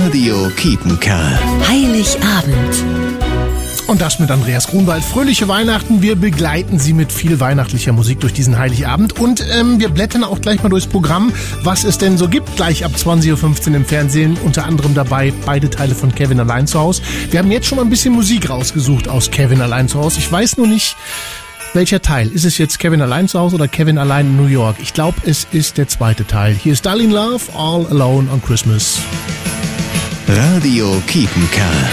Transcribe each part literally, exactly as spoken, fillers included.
Radio Kiepenkerl. Heiligabend. Und das mit Andreas Grunwald. Fröhliche Weihnachten. Wir begleiten Sie mit viel weihnachtlicher Musik durch diesen Heiligabend. Und ähm, wir blättern auch gleich mal durchs Programm, was es denn so gibt. Gleich ab zwanzig Uhr fünfzehn im Fernsehen. Unter anderem dabei beide Teile von Kevin allein zu Hause. Wir haben jetzt schon mal ein bisschen Musik rausgesucht aus Kevin allein zu Hause. Ich weiß nur nicht, welcher Teil. Ist es jetzt Kevin allein zu Hause oder Kevin allein in New York? Ich glaube, es ist der zweite Teil. Hier ist Darlene Love, All Alone on Christmas. Radio Kiepenkerl.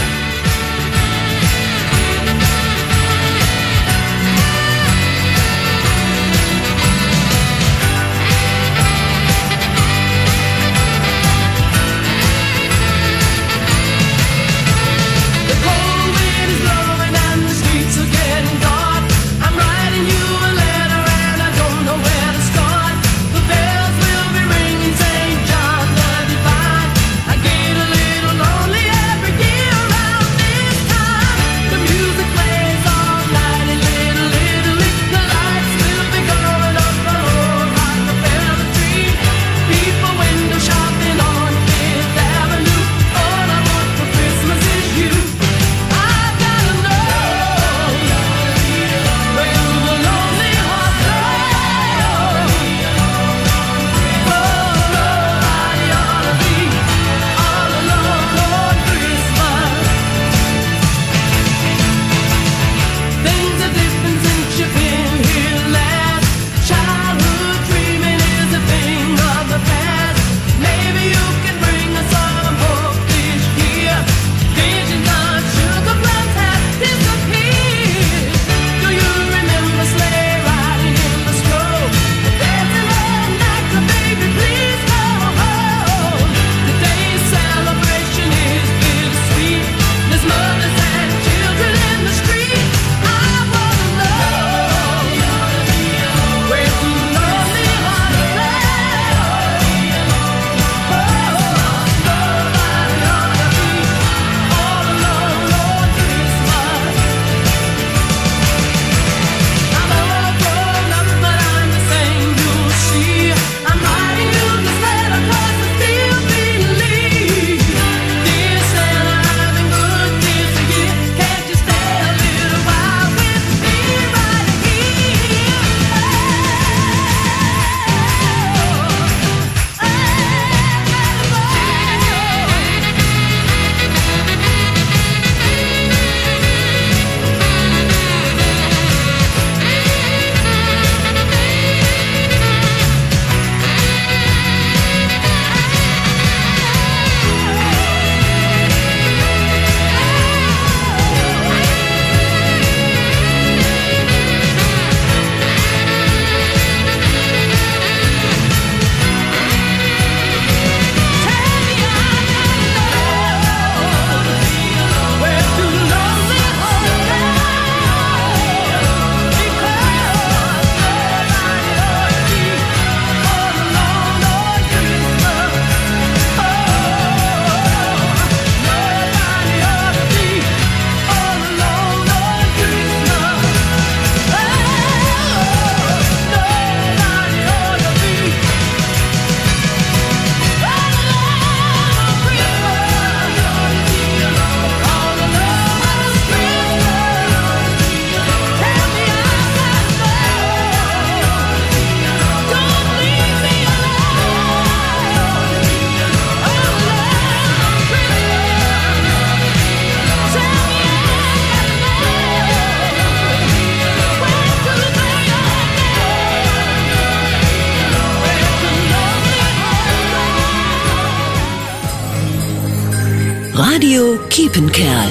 Radio Kiepenkerl.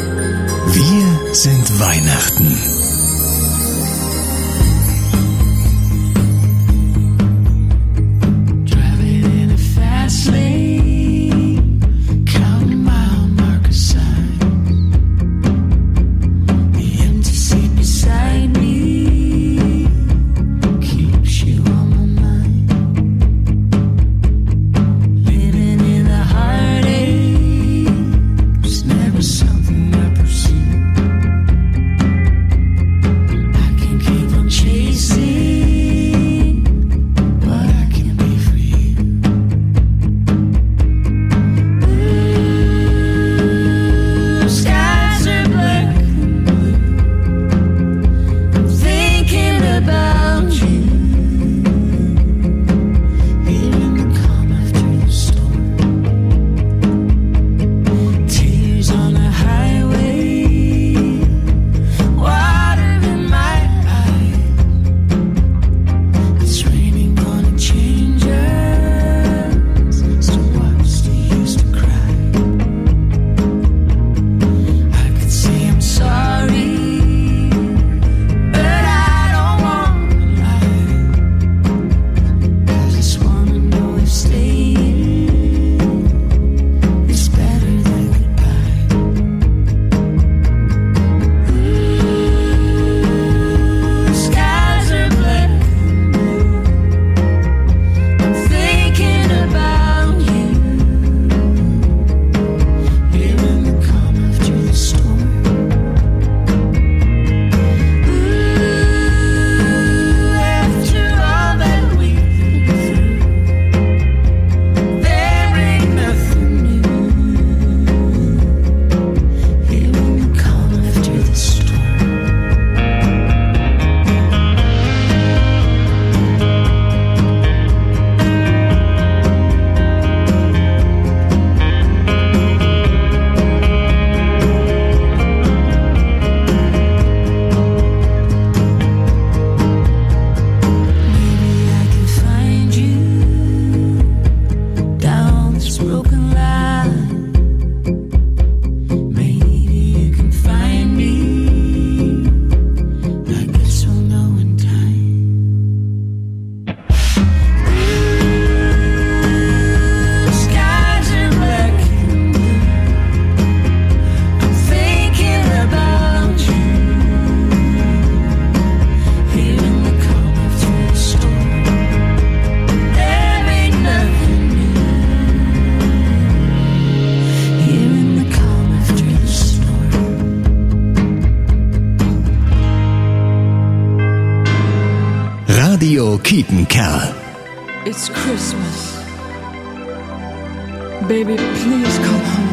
Wir sind Weihnachten. Something I perceive. Kiepenkerl. It's Christmas. Baby, please come home.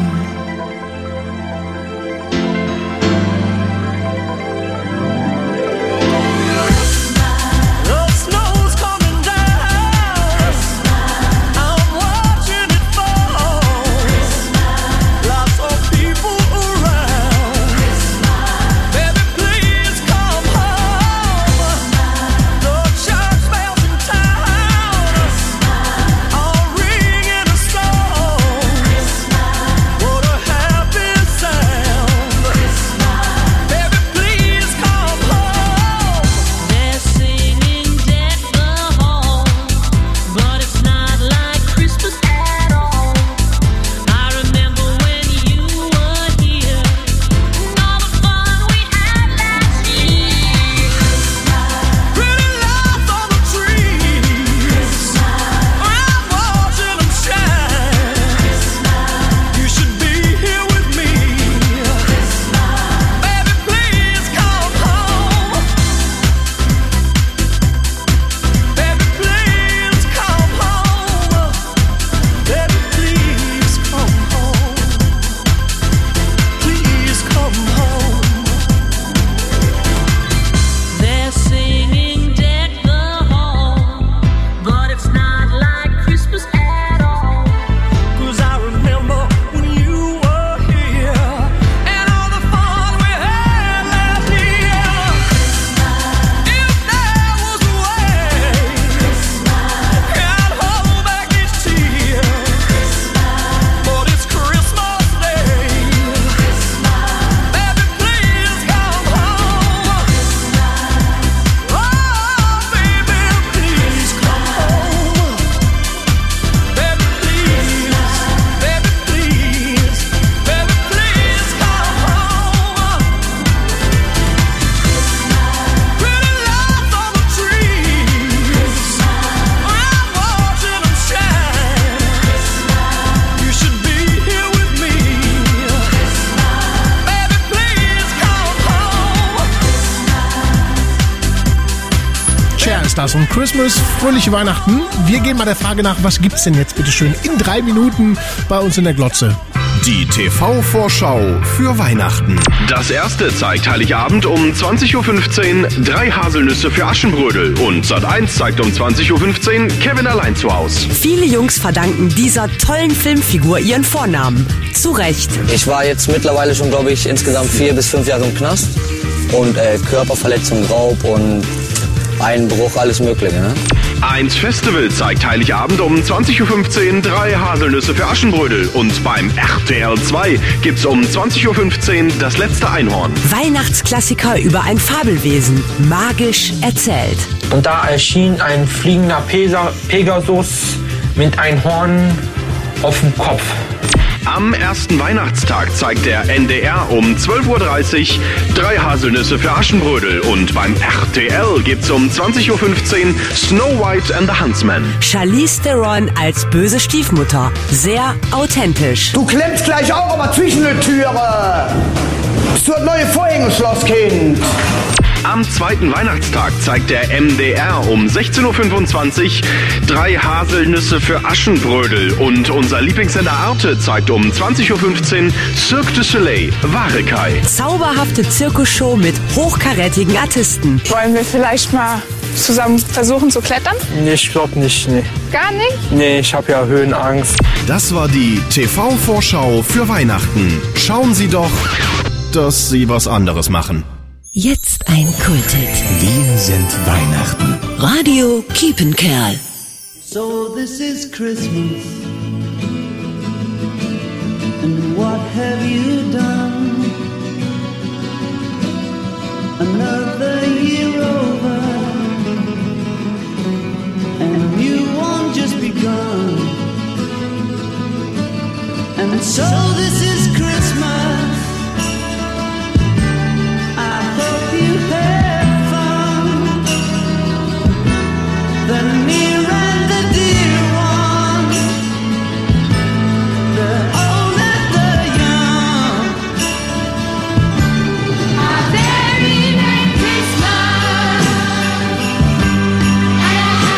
Das und Christmas, fröhliche Weihnachten. Wir gehen mal der Frage nach, was gibt's denn jetzt bitte schön in drei Minuten bei uns in der Glotze? Die T V-Vorschau für Weihnachten. Das erste zeigt Heiligabend um zwanzig Uhr fünfzehn drei Haselnüsse für Aschenbrödel und Sat eins zeigt um zwanzig Uhr fünfzehn Kevin allein zu Haus. Viele Jungs verdanken dieser tollen Filmfigur ihren Vornamen. Zu Recht. Ich war jetzt mittlerweile schon, glaube ich, insgesamt vier bis fünf Jahre im Knast und äh, Körperverletzung, Raub und Einbruch, alles Mögliche, ne? eins Festival zeigt Heiligabend um zwanzig Uhr fünfzehn drei Haselnüsse für Aschenbrödel und beim R T L zwei gibt's um zwanzig Uhr fünfzehn das letzte Einhorn. Weihnachtsklassiker über ein Fabelwesen, magisch erzählt. Und da erschien ein fliegender Pesa- Pegasus mit einem Horn auf dem Kopf. Am ersten Weihnachtstag zeigt der N D R um zwölf Uhr dreißig drei Haselnüsse für Aschenbrödel und beim R T L gibt's um zwanzig Uhr fünfzehn Snow White and the Huntsman. Charlize Theron als böse Stiefmutter. Sehr authentisch. Du klemmst gleich auch aber zwischen die Türe. Bist du das neue Vorhängeschlosskind? Am zweiten Weihnachtstag zeigt der M D R um sechzehn Uhr fünfundzwanzig drei Haselnüsse für Aschenbrödel und unser Lieblingssender Arte zeigt um zwanzig Uhr fünfzehn Cirque du Soleil, Wahre Kai. Zauberhafte Zirkusshow mit hochkarätigen Artisten. Wollen wir vielleicht mal zusammen versuchen zu klettern? Nee, ich glaube nicht, nee. Gar nicht? Nee, ich habe ja Höhenangst. Das war die T V-Vorschau für Weihnachten. Schauen Sie doch, dass Sie was anderes machen. Jetzt ein Kulthit. Wir sind Weihnachten. Radio Kiepenkerl. So this is Christmas, and what have you done? Another year over, and you won't just begun. And so this is Christmas. The near and the dear one, the old and the young. A very Merry Christmas and a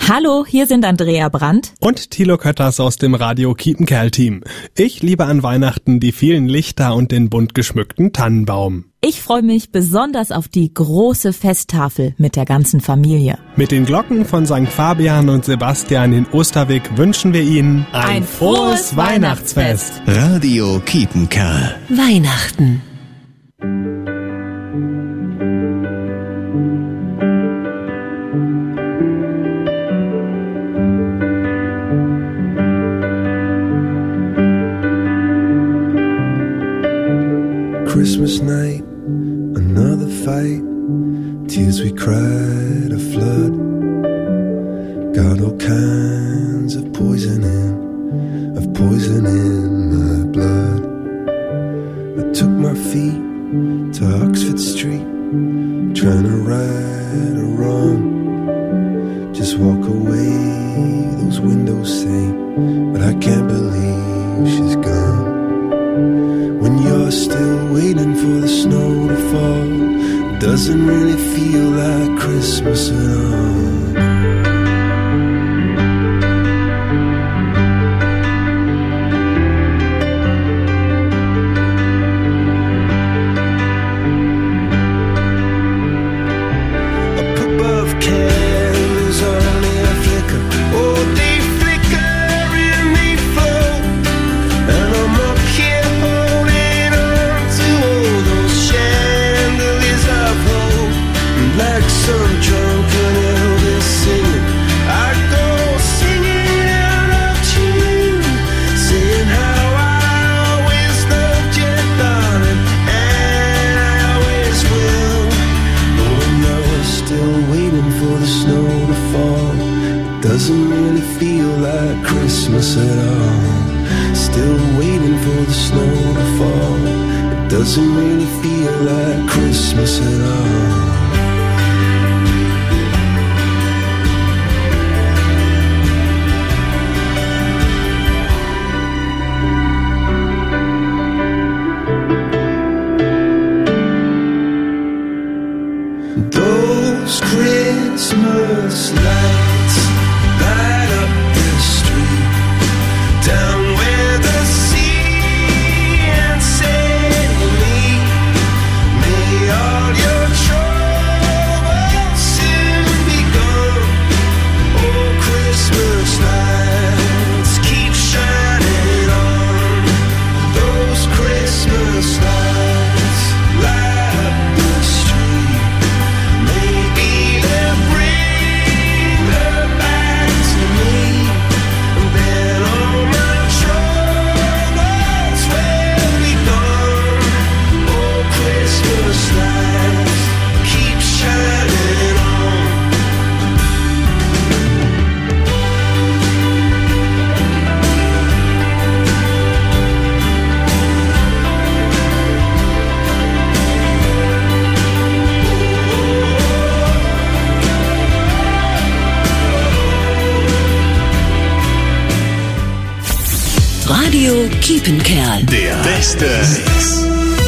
Hallo, hier sind Andrea Brandt und Thilo Kötters aus dem Radio Kiepenkerl-Team. Ich liebe an Weihnachten die vielen Lichter und den bunt geschmückten Tannenbaum. Ich freue mich besonders auf die große Festtafel mit der ganzen Familie. Mit den Glocken von Sankt Fabian und Sebastian in Osterweg wünschen wir Ihnen ein, ein frohes Weihnachtsfest. Radio Kiepenkerl. Weihnachten. Christmas night, another fight, tears we cried, a flood. Got all kinds of poison in, of poison in my blood. I took my feet to Oxford Street, trying to right a wrong. Just walk away, those windows say, but I can't believe she's gone. When you're still waiting for the snow to fall, it doesn't really feel like Christmas at all. Doesn't really feel like Christmas at all. Still waiting for the snow to fall. It doesn't really feel like Christmas at all. Those Christmas lights light up the street, down where the sea and sailing meet. May all your troubles soon be gone. Oh, Christmas lights keep shining on. Those Christmas lights light up the street. Maybe they'll bring her back to me, and then all my troubles will be gone. Oh, Christmas lights keep shining on. Radio Kiepenkerl. Der beste Mix.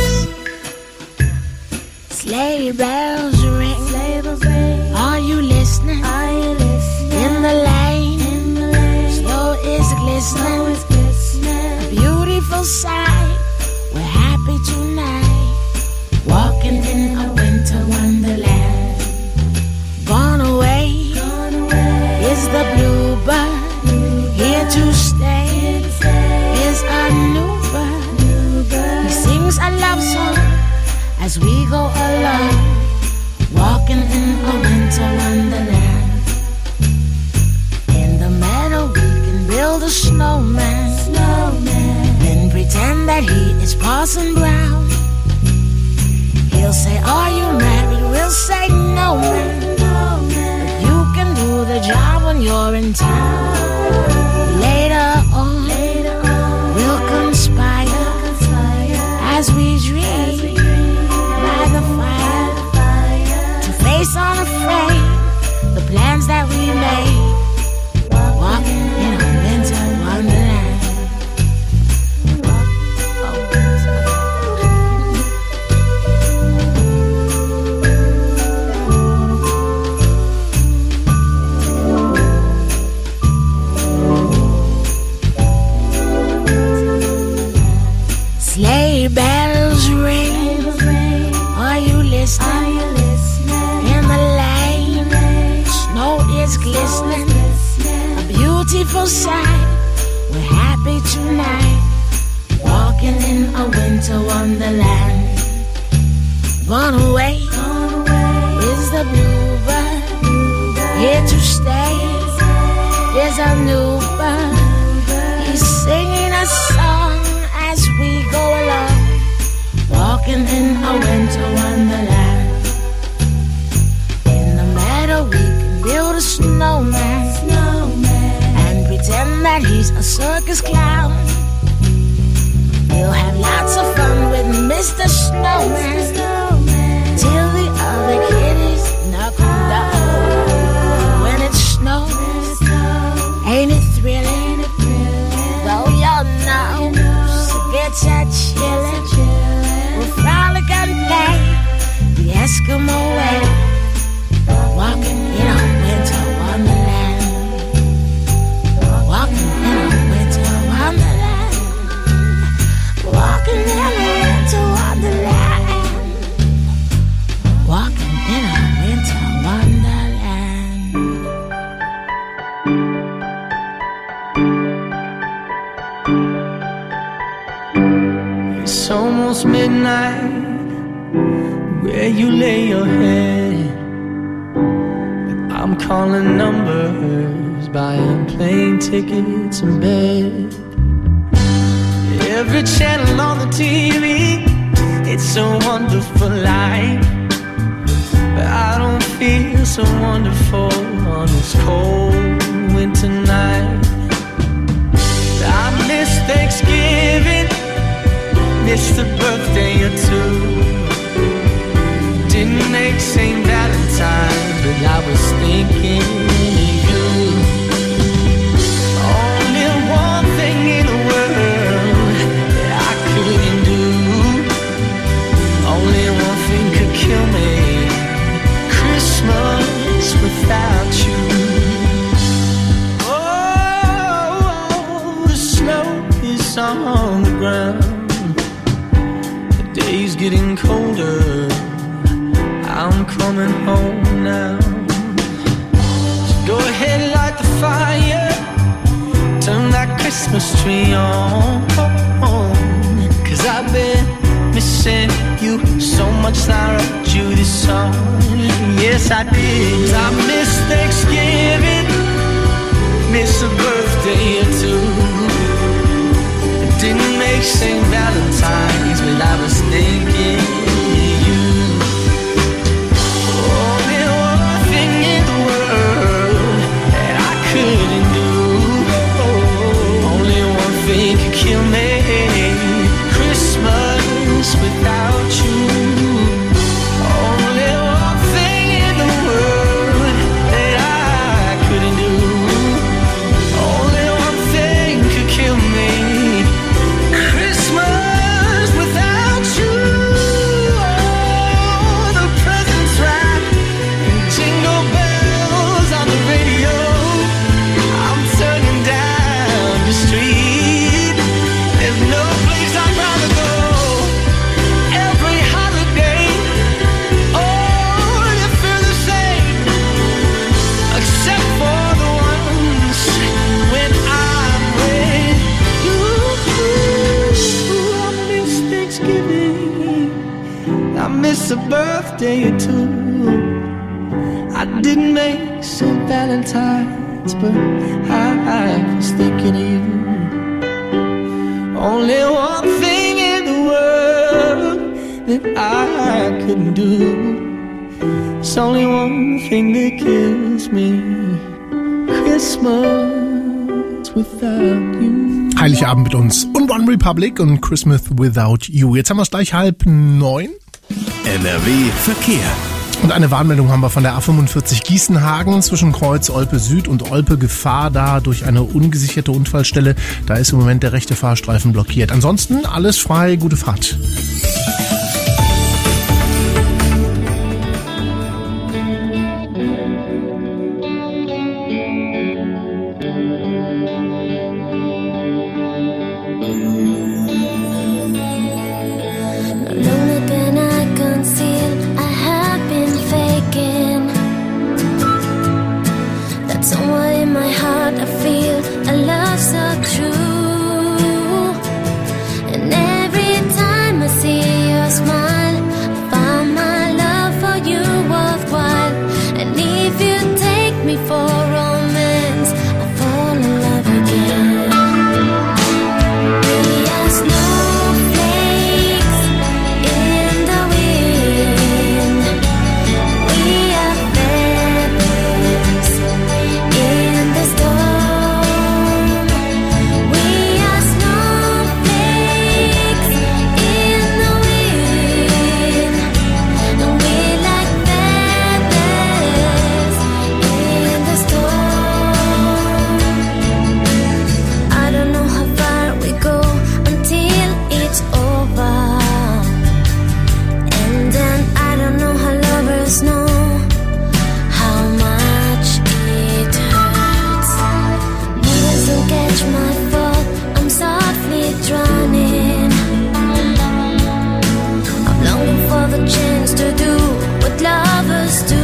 Sleigh bells ring. Are you listening? In the lane, snow is glistening. A beautiful sight. We're happy tonight, walking in a winter wonderland. Gone away is the bluebird, here to stay is a new bird. He sings a love song as we go along, walking in a winter wonderland. In the meadow we can build a snowman, snowman. Then pretend that he is Parson Brown. He'll say, are you married? We'll say, no man, but you can do the job when you're in town. Later on, we'll conspire as we dream by the fire to face unafraid the plans that we made, walking in a winter wonderland. beautiful sight. We're happy tonight, walking in a winter wonderland. Gone away is the bluebird, here to stay is a new bird. He's singing a song as we go along, walking in a winter wonderland. In the meadow we can build a snowman, and pretend that he's a circus clown. We'll have lots of fun with Mister Snowman, till the other kitties knock him down. When it snows, ain't it thrilling? Though your nose gets a chillin', we'll frolic and play the Eskimo way, walking in a winter wonderland. Walking in a winter wonderland. Walking in a winter wonderland. Walking in a winter wonderland. It's almost midnight where you lay your head. I'm calling numbers, buying plane tickets and bed. Every channel on the T V, it's a wonderful life. But I don't feel so wonderful on this cold winter night. I miss Thanksgiving, missed a birthday or two. Didn't make Saint Valentine's, but I was thinking of you. Only one thing in the world that I couldn't do, only one thing could kill me: Christmas without you. Oh, the snow is on the ground, the day's getting colder, I'm coming home now. So go ahead, light the fire, turn that Christmas tree on, cause I've been missing you so much that I wrote you this song. Yes, I did. I miss Thanksgiving, miss a birthday or two. It didn't make Saint Valentine's, but I was thinking of you. Only one thing in the world that I couldn't do, only one thing could kill me: Christmas without you. Only one thing in the world that I couldn't do, only one thing could kill me: Christmas without you. Oh, the presents wrapped in jingle bells on the radio, I'm turning down the street. There's no place I'd rather go. Every holiday, oh, they feel the same, except for the ones when I'm with you. I miss Thanksgiving, I miss a birthday or two. I didn't make Saint Valentine's, but I, I was thinking of you. Only one thing in the world that I couldn't do, it's only one thing that kills me: Christmas without you. Heiligabend mit uns und One Republic und Christmas Without You. Jetzt haben wir es gleich halb neun. N R W Verkehr. Und eine Warnmeldung haben wir von der A fünfundvierzig Gießenhagen zwischen Kreuz Olpe Süd und Olpe. Gefahr da durch eine ungesicherte Unfallstelle. Da ist im Moment der rechte Fahrstreifen blockiert. Ansonsten alles frei, gute Fahrt. Somewhere in my heart I feel a love so true. And every time I see your smile, I find my love for you worthwhile. And if you take me for romance, I fall in love again. We are snowflakes in the wind. We are feathers in the storm. We are snowflakes in the wind. And we like feathers in the storm. I don't know how far we go until it's over. And then I don't know how lovers know how much it hurts. Needles don't catch my fall, I'm softly drowning. I'm longing for the chance to do what lovers do.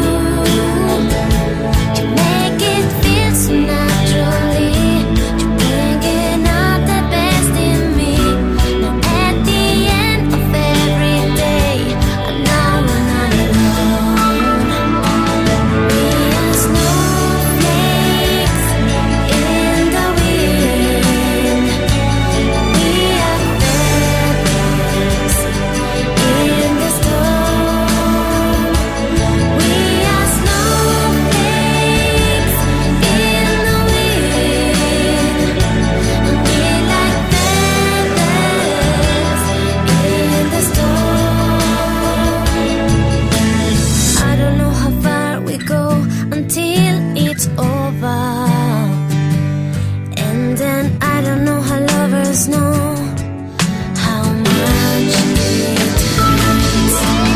To make it feel so naturally, to bringing out the best in me. Now at the end of every day, I know we're not alone. We are snowflakes in the wind. We are feathers in the storm. We are snowflakes in the wind. And we like feathers in the storm. I don't know how far we go until it's over. And then I don't know how lovers know how much it hurts.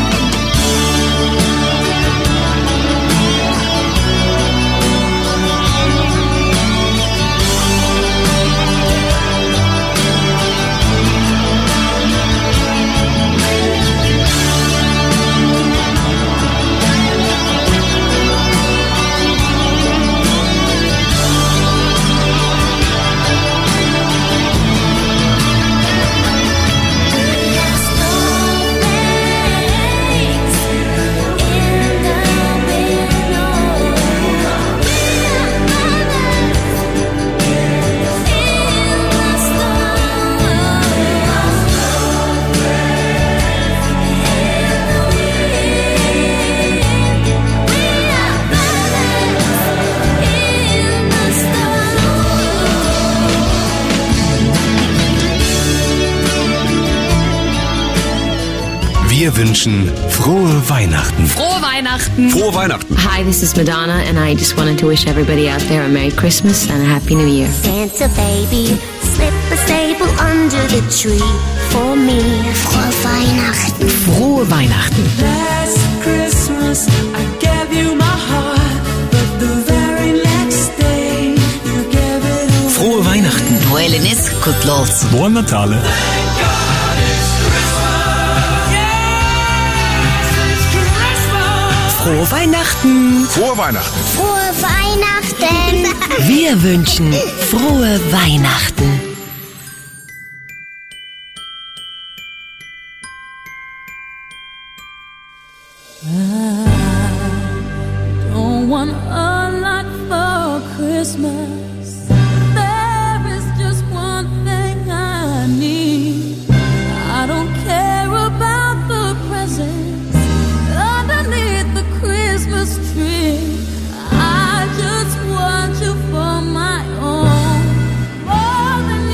Wir wünschen frohe Weihnachten. Frohe Weihnachten. Frohe Weihnachten. Hi, this is Madonna, and I just wanted to wish everybody out there a Merry Christmas and a Happy New Year. Santa baby, slip a staple under the tree for me. Frohe Weihnachten. Frohe Weihnachten. Last Christmas I gave you my heart, but the very next day you gave it away. Frohe Weihnachten. Noël Kutlos. Buon Natale. Frohe Weihnachten. Frohe Weihnachten. Frohe Weihnachten. Wir wünschen frohe Weihnachten. Don't want a lot for Christmas. There is just one thing I need. I don't care about the presents underneath the Christmas tree. I just want you for my own. More than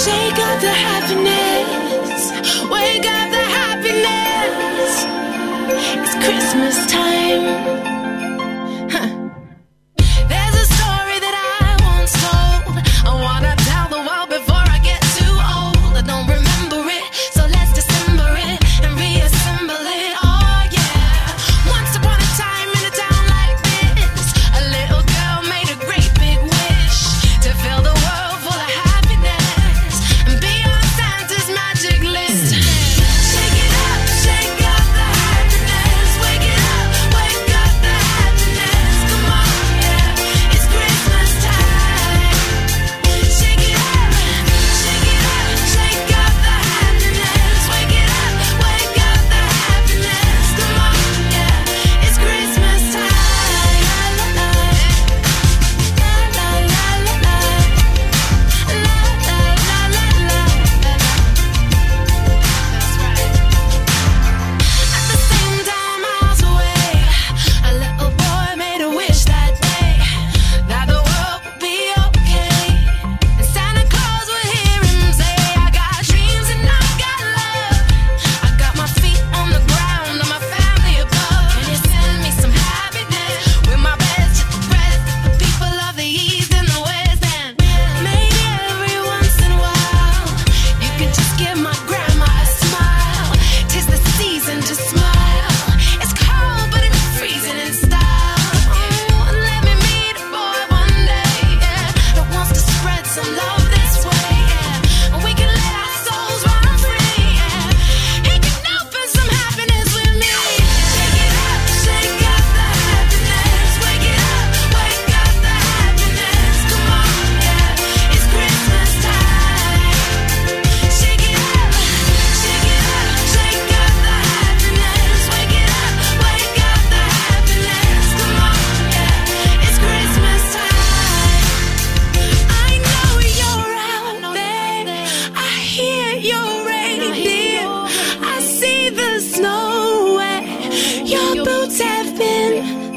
Shake up the happiness. Wake up the happiness. It's Christmas time. Huh. There's a story that I once told. I wanna tell the world before I get too old. I don't remember it, so let's dissemble it and reassemble it. Oh yeah. Once upon a time in a town like this, a little girl made a great big wish to fill the world full of happiness and be on Santa's magic list. Shake it up, shake up the happiness. Wake it up, wake up the happiness. Come on, yeah, it's Christmas time. Shake it up, shake it up, shake up the happiness. Wake it up, wake up the happiness. Come on, yeah, it's Christmas time. La la la, la la la la, la la la la la. That's right. At the same time, miles away, a little boy made a wish that day that the world would be okay. And Santa Claus would hear him say, I got dreams and I got love. I got my feet on the ground and my family above. Can you send me some happiness with my best to the rest of the people of the East and the West? And maybe every once in a while you can just give my grandma a smile. 'Tis the season to smile. It's cold, but it's freezing in style. Oh, and let me meet a boy one day, yeah, that wants to spread some love this way, yeah. And we can let our souls run free, yeah. He can open some happiness with me. Shake it up, shake up the happiness. Wake it up, wake up the happiness. Come on, yeah, it's Christmas time. Shake it up, shake it up, shake up the happiness. Wake it up, wake up the happiness. Come on, yeah, it's Christmas time. I know you're out there. I hear your reindeer. I see the snow where your boots have been.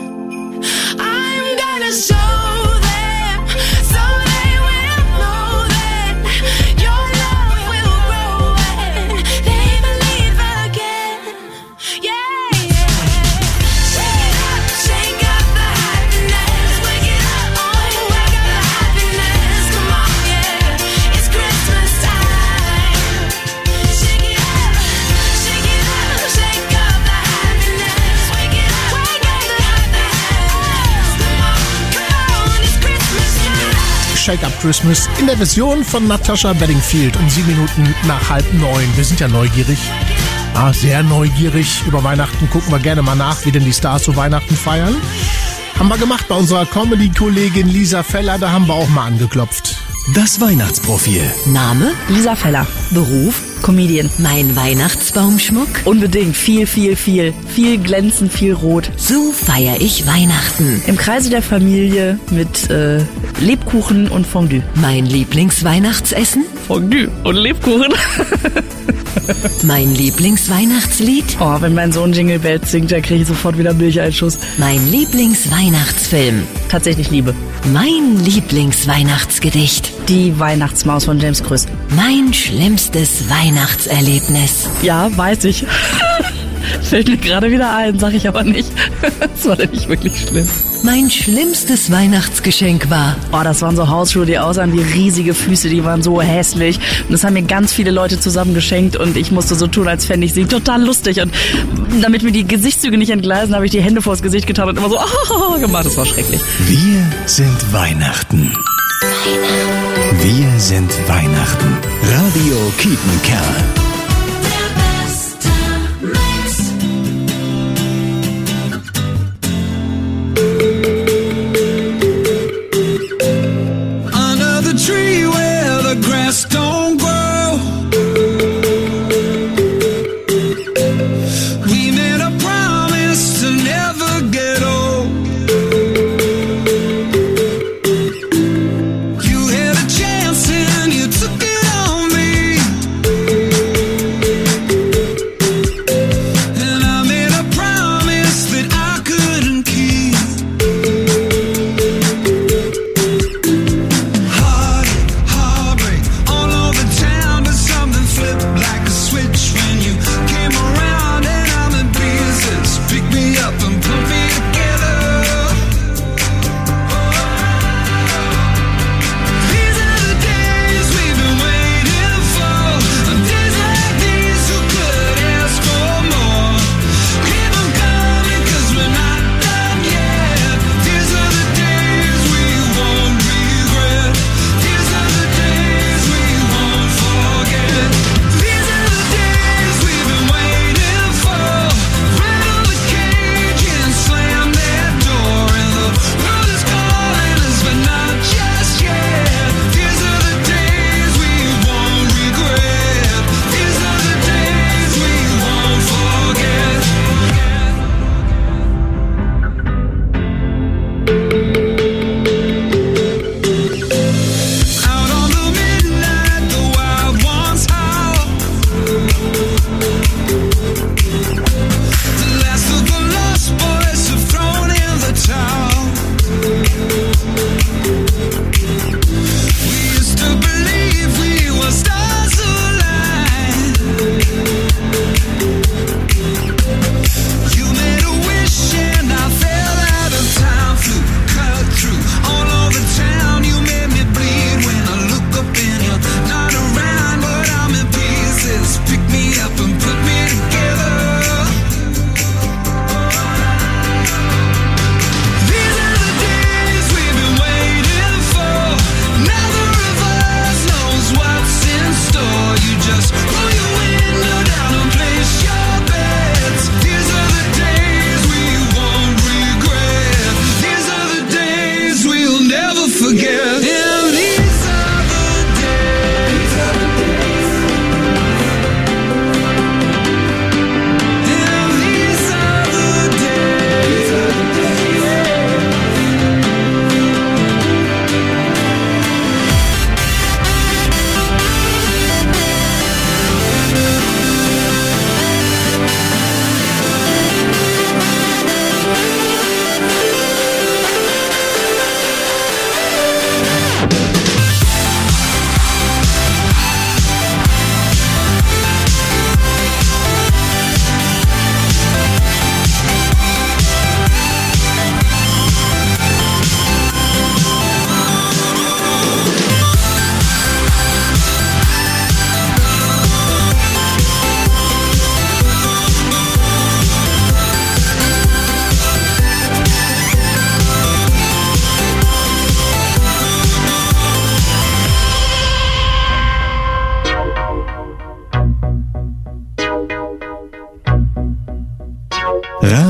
I'm gonna show them so they will know that your love will grow and they believe again. Yeah, yeah. Shake it up, shake up the happiness. Wake it up, oh, wake up the happiness. Come on, yeah, it's Christmas time. Shake it up, shake it up, shake up the happiness. Wake it up, wake up the happiness. Come on, come on, it's Christmas time. Shake Up Christmas in der Version von Natasha Bedingfield um sieben Minuten nach halb neun. Wir sind ja neugierig. Ah, sehr neugierig. Über Weihnachten gucken wir gerne mal nach, wie denn die Stars so Weihnachten feiern. Haben wir gemacht bei unserer Comedy-Kollegin Lisa Feller. Da haben wir auch mal angeklopft. Das Weihnachtsprofil. Name? Lisa Feller. Beruf? Comedian. Mein Weihnachtsbaumschmuck? Unbedingt. Viel, viel, viel. Viel glänzend, viel rot. So feiere ich Weihnachten. Im Kreise der Familie mit äh, Lebkuchen und Fondue. Mein Lieblingsweihnachtsessen? Fondue und Lebkuchen. Mein Lieblingsweihnachtslied? Oh, wenn mein Sohn Jingle Bells singt, da kriege ich sofort wieder Milcheinschuss. Mein Lieblingsweihnachtsfilm? Tatsächlich Liebe. Mein Lieblingsweihnachtsgedicht? Die Weihnachtsmaus von James Kröss. Mein schlimmstes Weihnachtserlebnis? Ja, weiß ich. Fällt mir gerade wieder ein, sag ich aber nicht. Das war denn nicht wirklich schlimm. Mein schlimmstes Weihnachtsgeschenk war? Oh, das waren so Hausschuhe, die aussahen wie riesige Füße, die waren so hässlich. Und das haben mir ganz viele Leute zusammen geschenkt und ich musste so tun, als fände ich sie total lustig. Und damit mir die Gesichtszüge nicht entgleisen, habe ich die Hände vors Gesicht getan und immer so oh, gemacht. Das war schrecklich. Wir sind Weihnachten. Weihnachten. Wir sind Weihnachten. Radio Kietenkerl. Tree where the grass don't grow. We made a promise to never get old. You had a chance and you took it on me.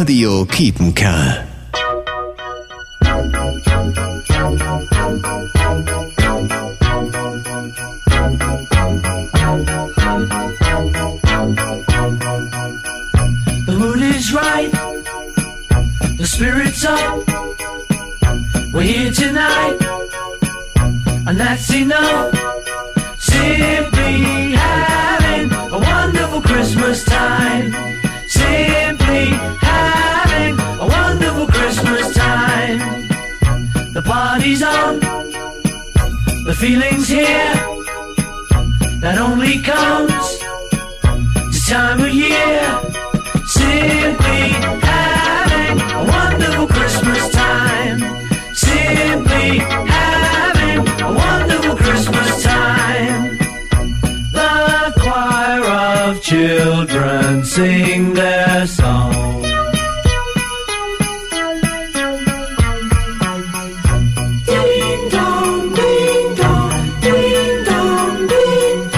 Radio Kiepenkerl. The mood is right, the spirit's up. We're here tonight, and that's enough. Simply having a wonderful Christmas time. Simply having a wonderful Christmas time. The party's on, the feeling's here. That only comes this time of year. Simply having a wonderful Christmas time. Simply having a wonderful Christmas time. The choir of children sing their song. Ding dong, ding dong, ding dong, ding.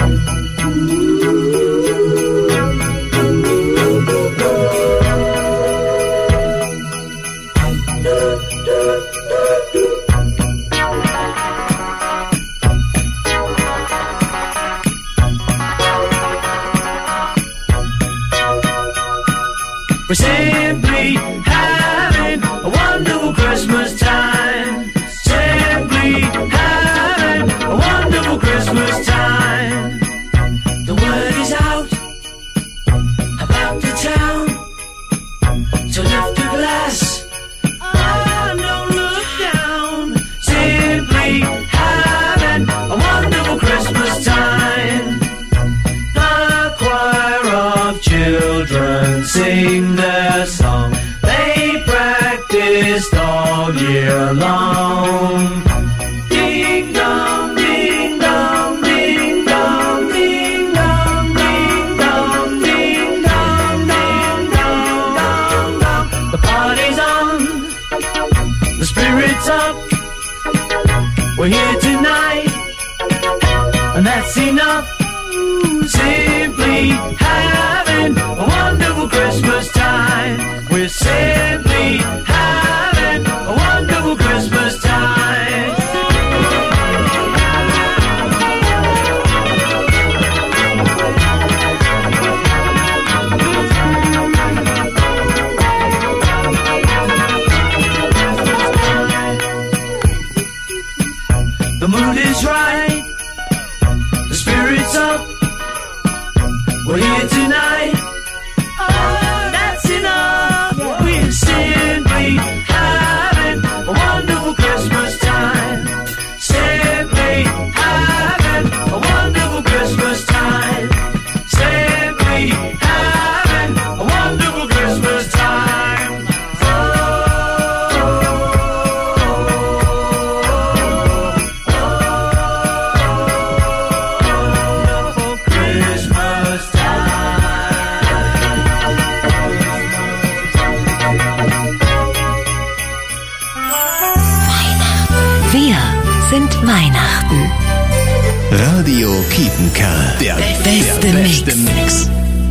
We're simply having a wonderful Christmas time. Simply having a wonderful Christmas time. The word is out about the town, so lift a glass. Oh, don't look down. Simply having a wonderful Christmas time. The choir of children sing their song. They practiced all year long. Ding dong, ding dong, ding dong, ding dong, ding dong, ding dong, ding dong, dong, dong. The party's on, the spirit's up. We're here tonight, and that's enough. Simply having a wonderful Christmas time. We're simply having a wonderful Christmas time. The mood is right, the spirit's up. We're here tonight. Oh, that's enough. We're simply having a wonderful Christmas time. Simply having a wonderful Christmas time. Simply having a wonderful Christmas time. Wonderful Christmas time. Wir sind Weihnachten. Radio Kiepenkerl. Der beste, der beste Mix. Mix.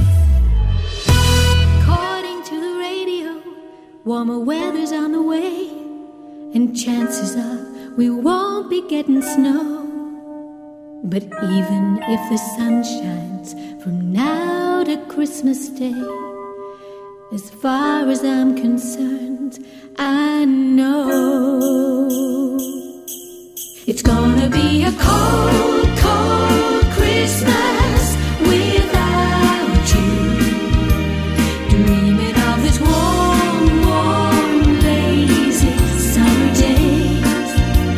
According to the radio, warmer weather's on the way, and chances are we won't be getting snow. But even if the sun shines from now to Christmas Day, as far as I'm concerned, I know it's gonna be a cold, cold Christmas without you. Dreaming of this warm, warm, lazy summer days.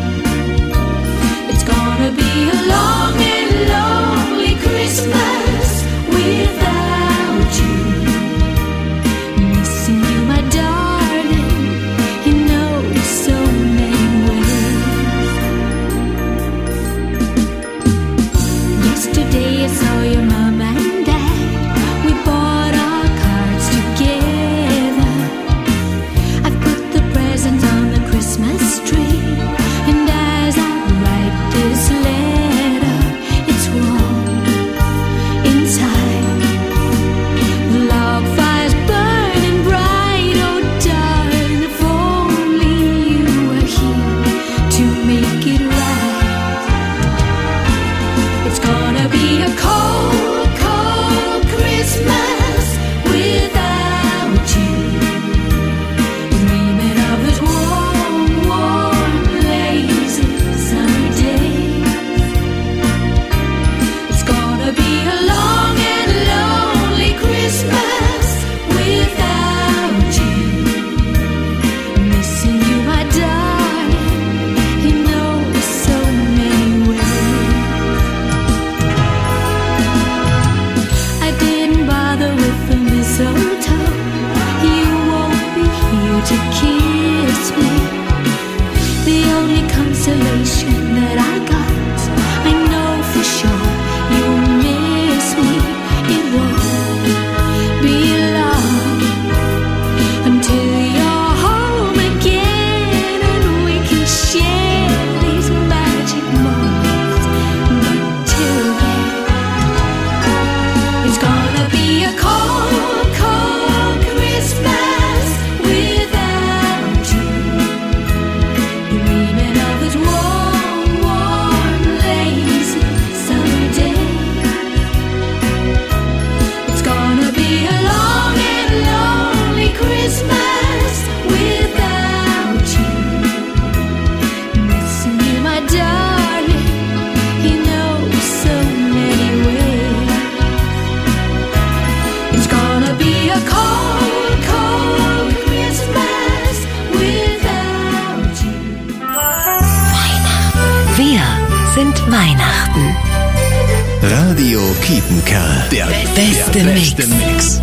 It's gonna be a long and lonely Christmas without you. Missing you, my darling, in oh so many ways. Yesterday I saw your mom and dad. We bought our cards together. I've put the presents on the Christmas tree, and as I write this letter, it's warm inside. The log fire's burning bright. Oh, Radio Kiepenkerl. Der beste, der beste Mix. Mix.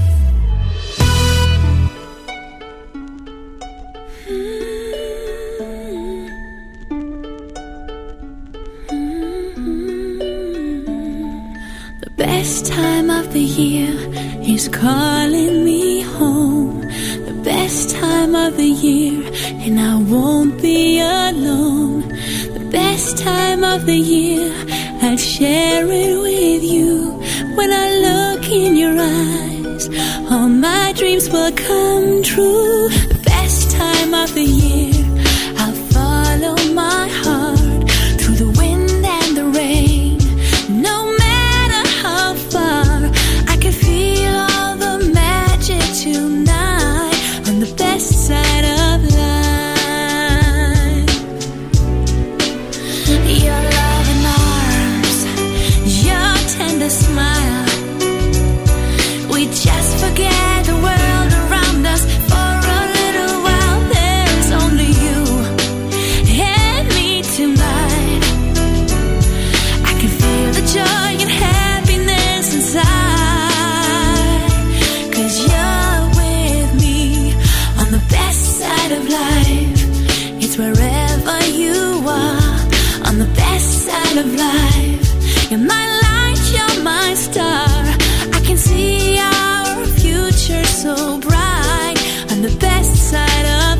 The best time of the year is calling me home. The best time of the year, and I won't be alone. The best time of the year, I'll share it with you. When I look in your eyes, all my dreams will come true. The best time of the year, I'll follow my heart through the wind and the rain. No matter how far, I can feel all the magic tonight on the best side of life. Your loving arms, your tender smile, we just forget the world around us for a little while. There's only you and me tonight. I can feel the joy and happiness inside, 'cause you're with me on the best side of life. It's wherever you are, on the best side of life. You're my light, you're my star. I can see our future so bright on the best side of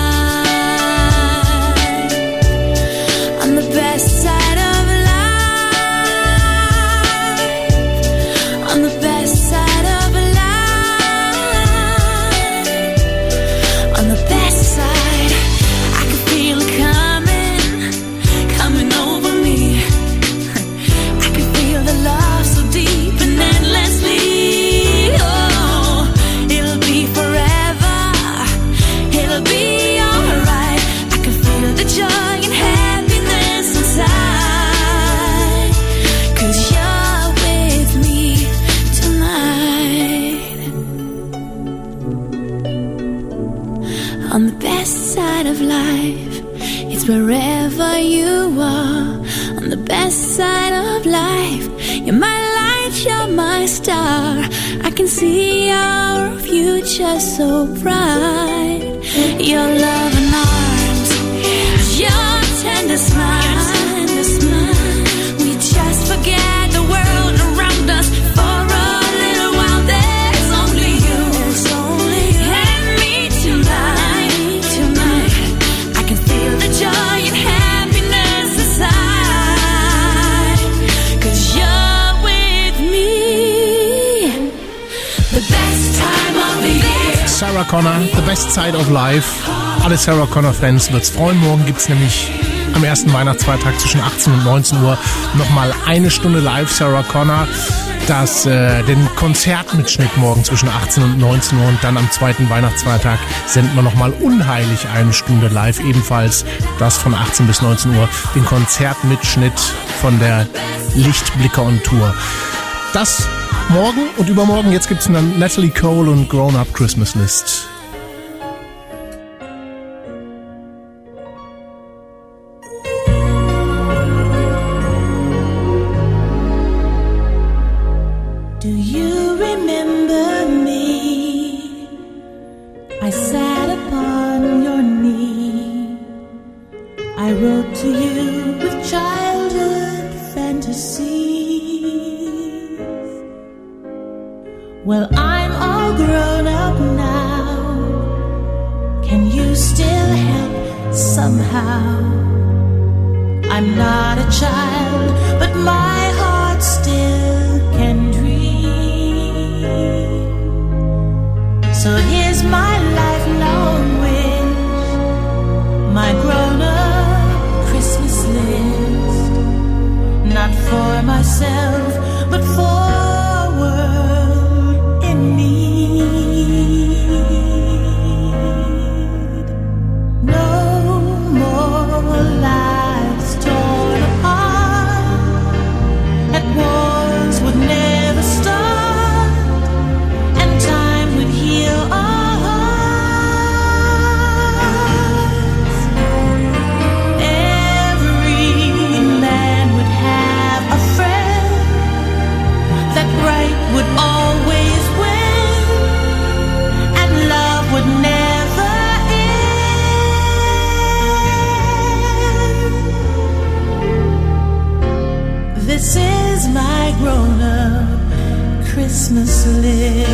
life. On the best side of life. On the best side of life. On the best side, I can feel it coming, coming over me. I can feel the love so deep and endlessly. Oh, it'll be forever, it'll be alright. I can feel the joy and happiness inside, 'cause you're with me tonight. On the best side of life, it's wherever you are. On the best side of life, you're my light, you're my star. I can see our future so bright. Your loving arms, your tender smile, we just forget the world around us for a little while. There's only you and me tonight. Tonight, I can feel the joy and happiness inside, 'cause you're with me. The best time of the year. Sarah Connor, The Best Side of Life. Alle Sarah Connor-Fans wird's freuen. Morgen gibt's nämlich am ersten Weihnachtsfeiertag zwischen achtzehn und neunzehn Uhr nochmal eine Stunde live Sarah Connor. Das, äh, den Konzertmitschnitt morgen zwischen achtzehn und neunzehn Uhr, und dann am zweiten Weihnachtsfeiertag senden wir nochmal unheilig eine Stunde live, ebenfalls das von achtzehn bis neunzehn Uhr, den Konzertmitschnitt von der Lichtblicker on Tour. Das morgen und übermorgen. Jetzt gibt's dann Natalie Cole und Grown Up Christmas List. Do you remember me? I sat upon your knee. I wrote to you with childhood fantasies. Well, I'm all grown up now. Can you still help somehow? I'm not a child, but my heart still can dream. So here's my lifelong wish, my grown-up Christmas list. Not for myself, but for a world in need. No more lives torn apart. is my grown-up Christmas list?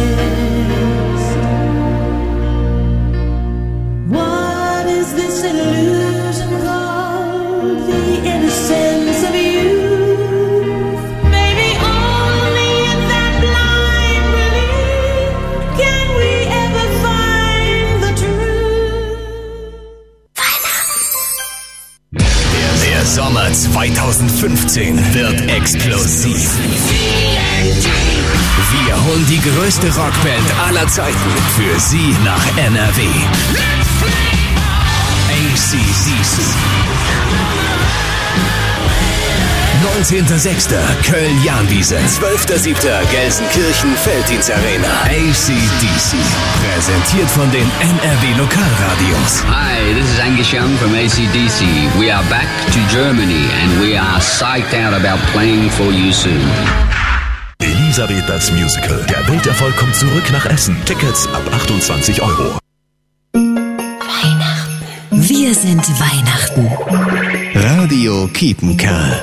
What is this illusion called? The innocence of youth? Maybe only in that blind belief can we ever find the truth. Der, der Sommer zweitausendfünfzehn wird explosiv. Wir holen die größte Rockband aller Zeiten für Sie nach N R W. A C D C. neunzehnter sechster Köln-Jahnwiese. zwölfter siebter Gelsenkirchen Felddienst-Arena. A C D C. Präsentiert von den N R W Lokalradios. Hi, this is Angus Young from A C D C. We are back to Germany and we are psyched out about playing for you soon. Elisabeth das Musical. Der Welterfolg kommt zurück nach Essen. Tickets ab achtundzwanzig Euro. Weihnachten. Wir sind Weihnachten. Radio Kiepenkerl.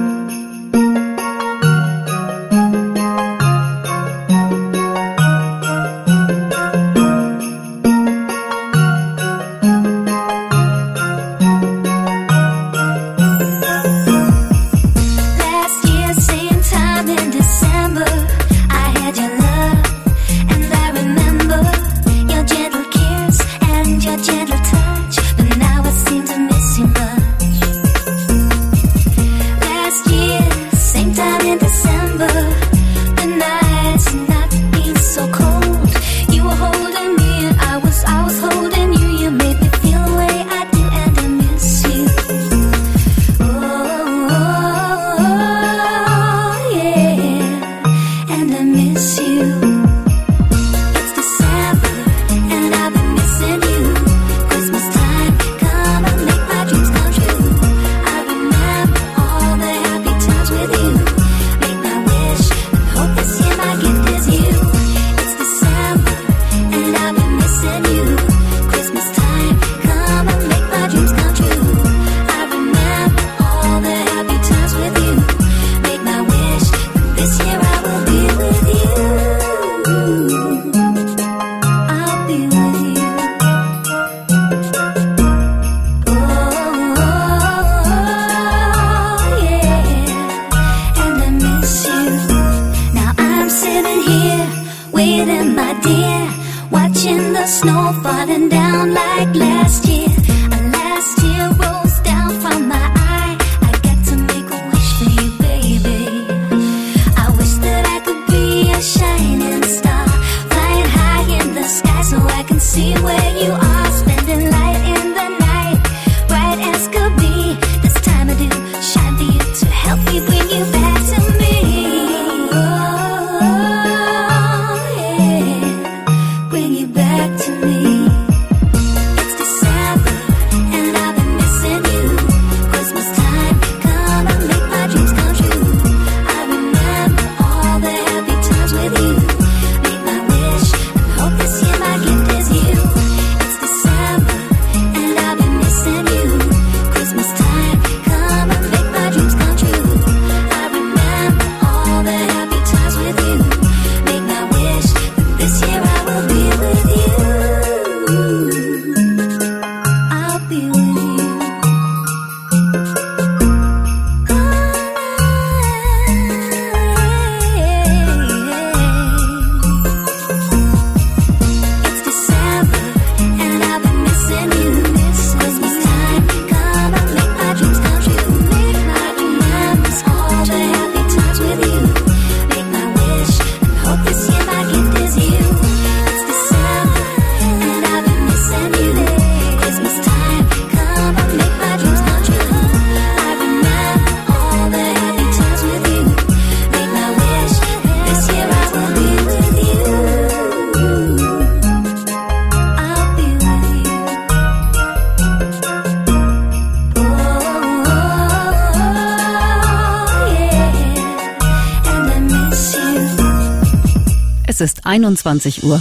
Es ist einundzwanzig Uhr.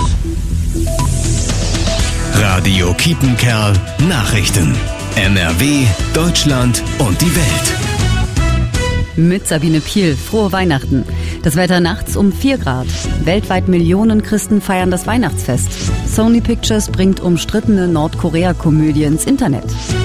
Radio Kiepenkerl Nachrichten. N R W, Deutschland und die Welt. Mit Sabine Piel. Frohe Weihnachten. Das Wetter nachts um vier Grad. Weltweit Millionen Christen feiern das Weihnachtsfest. Sony Pictures bringt umstrittene Nordkorea-Komödie ins Internet.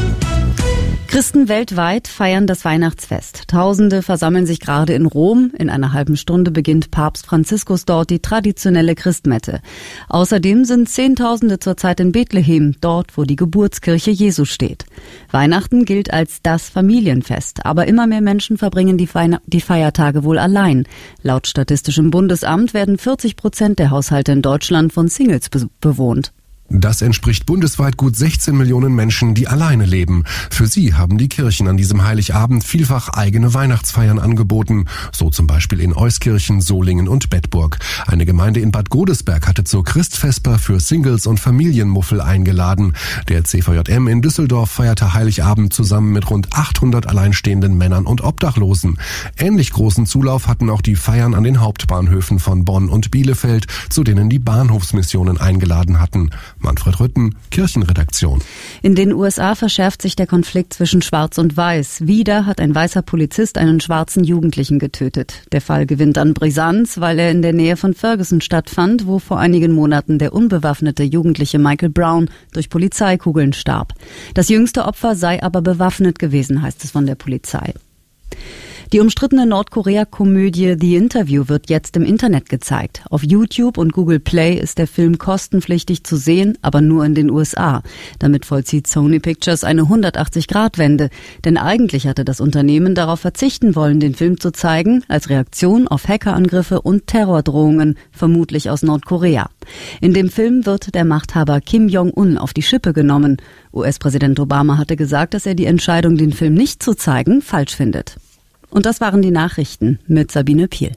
Christen weltweit feiern das Weihnachtsfest. Tausende versammeln sich gerade in Rom. In einer halben Stunde beginnt Papst Franziskus dort die traditionelle Christmette. Außerdem sind Zehntausende zurzeit in Bethlehem, dort, wo die Geburtskirche Jesu steht. Weihnachten gilt als das Familienfest, aber immer mehr Menschen verbringen die, Fein- die Feiertage wohl allein. Laut Statistischem Bundesamt werden vierzig Prozent der Haushalte in Deutschland von Singles be- bewohnt. Das entspricht bundesweit gut sechzehn Millionen Menschen, die alleine leben. Für sie haben die Kirchen an diesem Heiligabend vielfach eigene Weihnachtsfeiern angeboten. So zum Beispiel in Euskirchen, Solingen und Bedburg. Eine Gemeinde in Bad Godesberg hatte zur Christvesper für Singles und Familienmuffel eingeladen. Der C V J M in Düsseldorf feierte Heiligabend zusammen mit rund achthundert alleinstehenden Männern und Obdachlosen. Ähnlich großen Zulauf hatten auch die Feiern an den Hauptbahnhöfen von Bonn und Bielefeld, zu denen die Bahnhofsmissionen eingeladen hatten. Manfred Rütten, Kirchenredaktion. In den U S A verschärft sich der Konflikt zwischen Schwarz und Weiß. Wieder hat ein weißer Polizist einen schwarzen Jugendlichen getötet. Der Fall gewinnt an Brisanz, weil er in der Nähe von Ferguson stattfand, wo vor einigen Monaten der unbewaffnete Jugendliche Michael Brown durch Polizeikugeln starb. Das jüngste Opfer sei aber bewaffnet gewesen, heißt es von der Polizei. Die umstrittene Nordkorea-Komödie The Interview wird jetzt im Internet gezeigt. Auf YouTube und Google Play ist der Film kostenpflichtig zu sehen, aber nur in den U S A. Damit vollzieht Sony Pictures eine hundertachtzig-Grad-Wende. Denn eigentlich hatte das Unternehmen darauf verzichten wollen, den Film zu zeigen, als Reaktion auf Hackerangriffe und Terrordrohungen, vermutlich aus Nordkorea. In dem Film wird der Machthaber Kim Jong-un auf die Schippe genommen. U S-Präsident Obama hatte gesagt, dass er die Entscheidung, den Film nicht zu zeigen, falsch findet. Und das waren die Nachrichten mit Sabine Piel.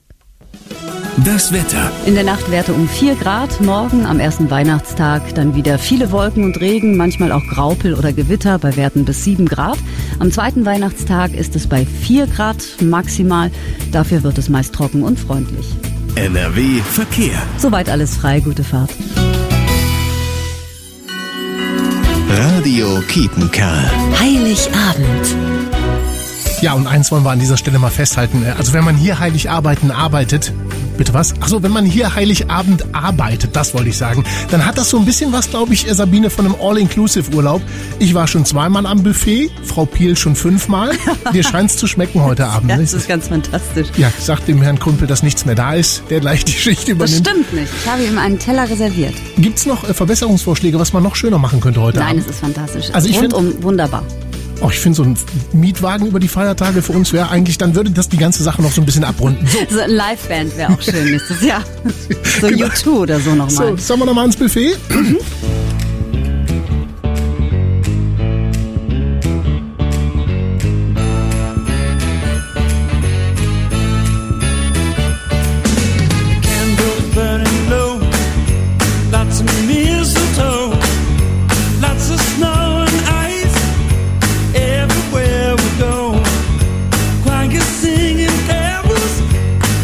Das Wetter. In der Nacht Werte um vier Grad, morgen am ersten Weihnachtstag dann wieder viele Wolken und Regen, manchmal auch Graupel oder Gewitter bei Werten bis sieben Grad. Am zweiten Weihnachtstag ist es bei vier Grad maximal, dafür wird es meist trocken und freundlich. N R W Verkehr. Soweit alles frei, gute Fahrt. Radio Kietenkerl. Heiligabend. Ja, und eins wollen wir an dieser Stelle mal festhalten. Also wenn man hier Heiligabend arbeitet, bitte was? Achso, wenn man hier Heiligabend arbeitet, das wollte ich sagen, dann hat das so ein bisschen was, glaube ich, Sabine, von einem All-Inclusive-Urlaub. Ich war schon zweimal am Buffet, Frau Piel schon fünfmal. Dir scheint's zu schmecken heute Abend. Das ist ganz fantastisch. Ja, sagt dem Herrn Kumpel, dass nichts mehr da ist, der gleich die Schicht übernimmt. Das stimmt nicht. Ich habe ihm einen Teller reserviert. Gibt's noch Verbesserungsvorschläge, was man noch schöner machen könnte heute Nein, Abend? Nein, es ist fantastisch. Also ich Rundum wunderbar. Oh, ich finde, so ein Mietwagen über die Feiertage für uns wäre eigentlich, dann würde das die ganze Sache noch so ein bisschen abrunden. So, so eine Liveband wäre auch schön nächstes Jahr. So genau. U zwei oder so nochmal. So, sollen wir nochmal ans Buffet? Mhm.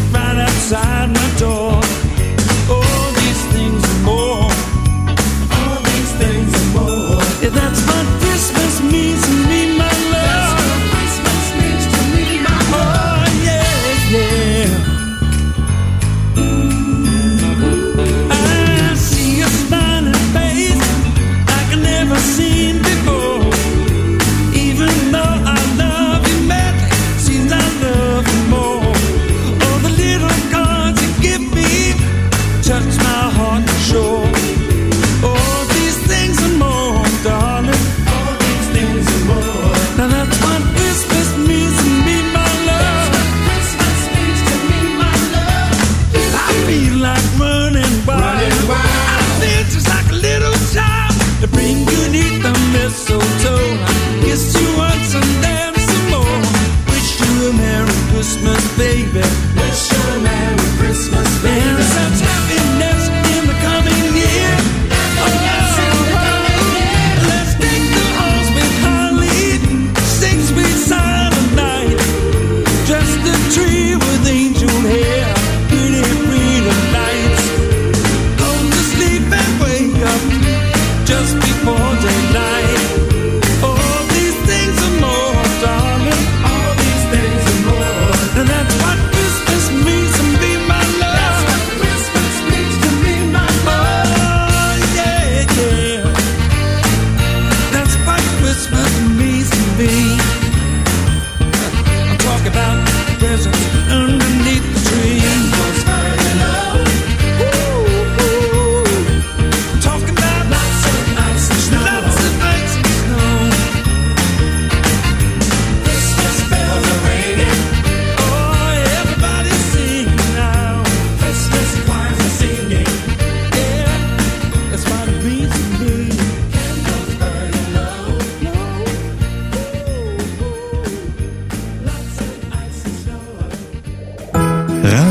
Outside my door, all these things and more.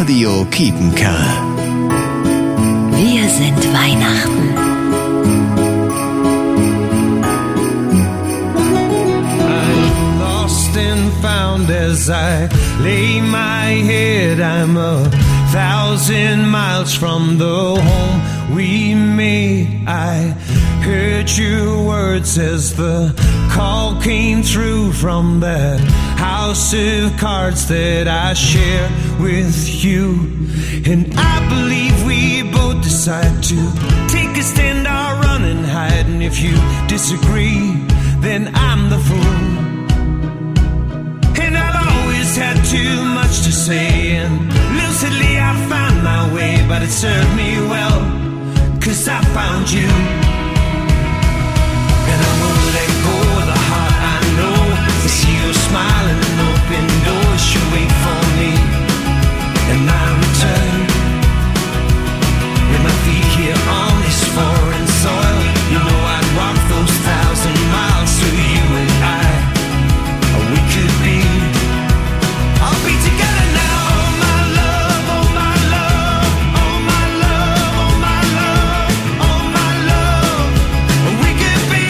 Radio Kiepenkerl. Wir sind Weihnachten. I'm lost and found as I lay my head. I'm a thousand miles from the home we made. I heard your words as the call came through from that house of cards that I share with you. And I believe we both decide to take a stand or run and hide. And if you disagree, then I'm the fool. And I've always had too much to say, and lucidly I found my way. But it served me well, 'cause I found you. And I won't let go of the heart I know. I see you smiling and open doors. You wait for me and my return. With my feet here on this foreign soil, you know I'd walk those thousand miles so you and I, we could be. I'll be together now. Oh my love, oh my love, oh my love, oh my love, oh my love, we could be.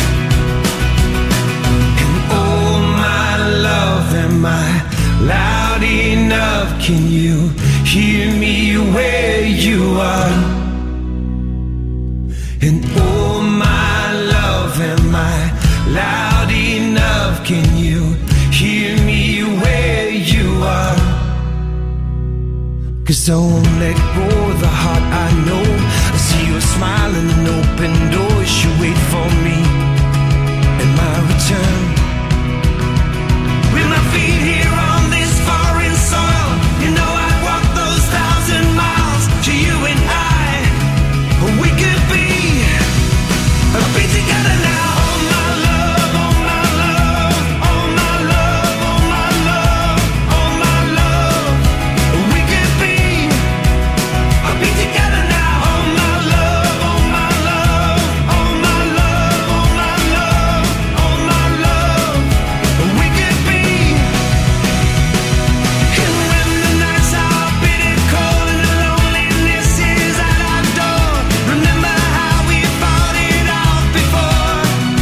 And oh my love, am I loud enough? Can you hear me where you are? And oh my love, am I loud enough? Can you hear me where you are? 'Cause I won't let go of the heart I know. I see you smiling and open doors. You wait for me and my return. With my feet here on this foreign soil, you know I'd walk those thousand miles to you and I. We could be, be together now. Oh my love, oh my love, oh my love, oh my love, oh my love, we could be, be together now. Oh my love, oh my love, oh my love, oh my love, oh my love, we could be. And when the nights are bitter cold and the loneliness is at our door, remember how we fought it out before.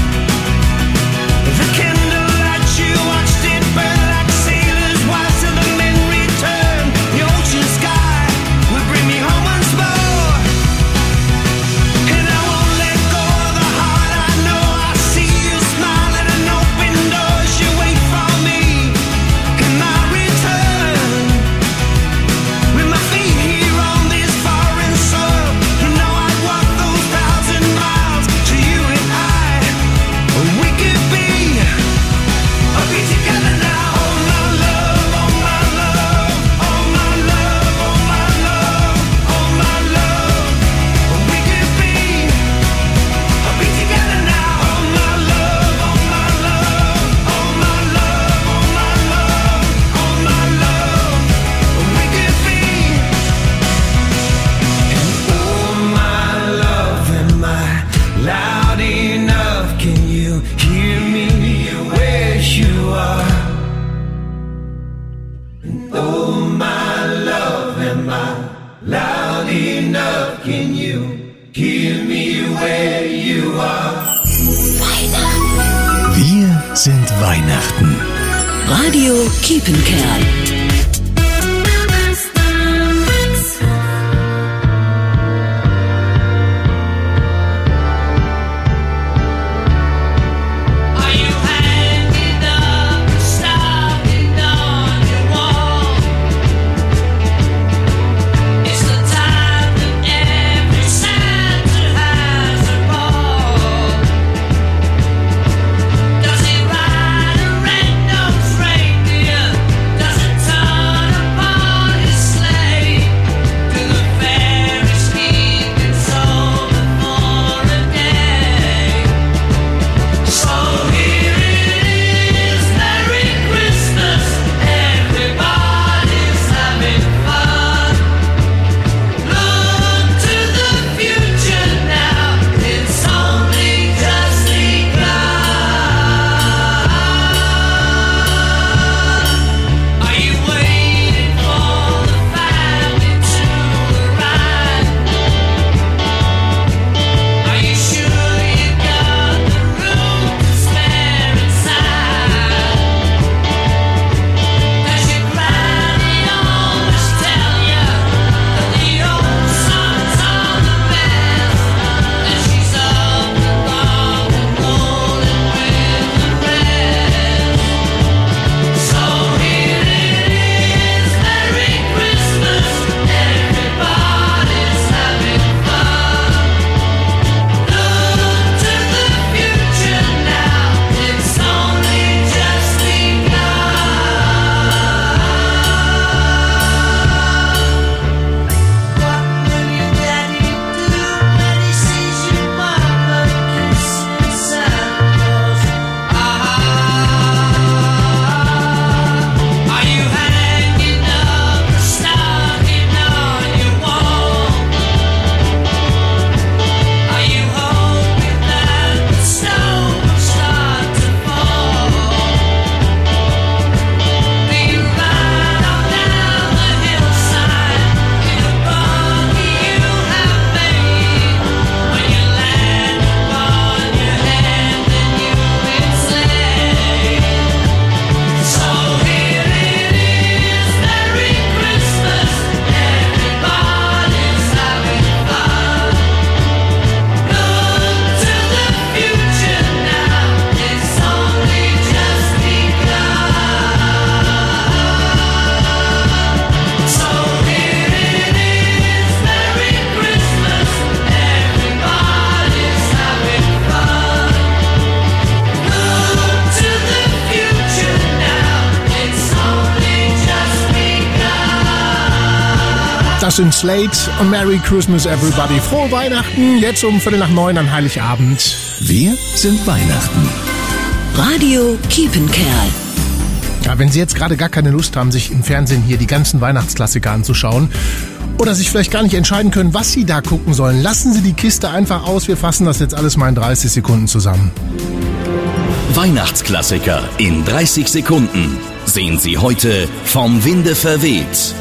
The candlelight, you watched it burn like sailors' wives till the men return. The ocean sky will bring me home once more. And I won't let go of the heart I know. I see you smiling and open doors. You wait for me in my return. With my feet here on this foreign soil, you know I'd walk those thousand miles to you and I. We could be, I'll be together now. Oh my love, oh my love, oh my love, oh my love, oh my love, we could be, I'll be together now. Oh my love, oh my love, oh my love, oh my love, oh my love, we could be. And oh my love, am I loud enough? Can you hear me where you are? And oh my love, am I loud enough? Can you hear me where you are? Wir sind Weihnachten. Radio Kiepenkerl. Are you hanging up, starting on your wall? It's the time that every Santa has a ball. Does he ride a red-nosed reindeer? Does it Das sind Slate und Merry Christmas Everybody. Frohe Weihnachten, jetzt um Viertel nach neun an Heiligabend. Wir sind Weihnachten. Radio Kiepenkerl. Ja, wenn Sie jetzt gerade gar keine Lust haben, sich im Fernsehen hier die ganzen Weihnachtsklassiker anzuschauen oder sich vielleicht gar nicht entscheiden können, was Sie da gucken sollen, lassen Sie die Kiste einfach aus. Wir fassen das jetzt alles mal in dreißig Sekunden zusammen. Weihnachtsklassiker in dreißig Sekunden. Sehen Sie heute Vom Winde verweht.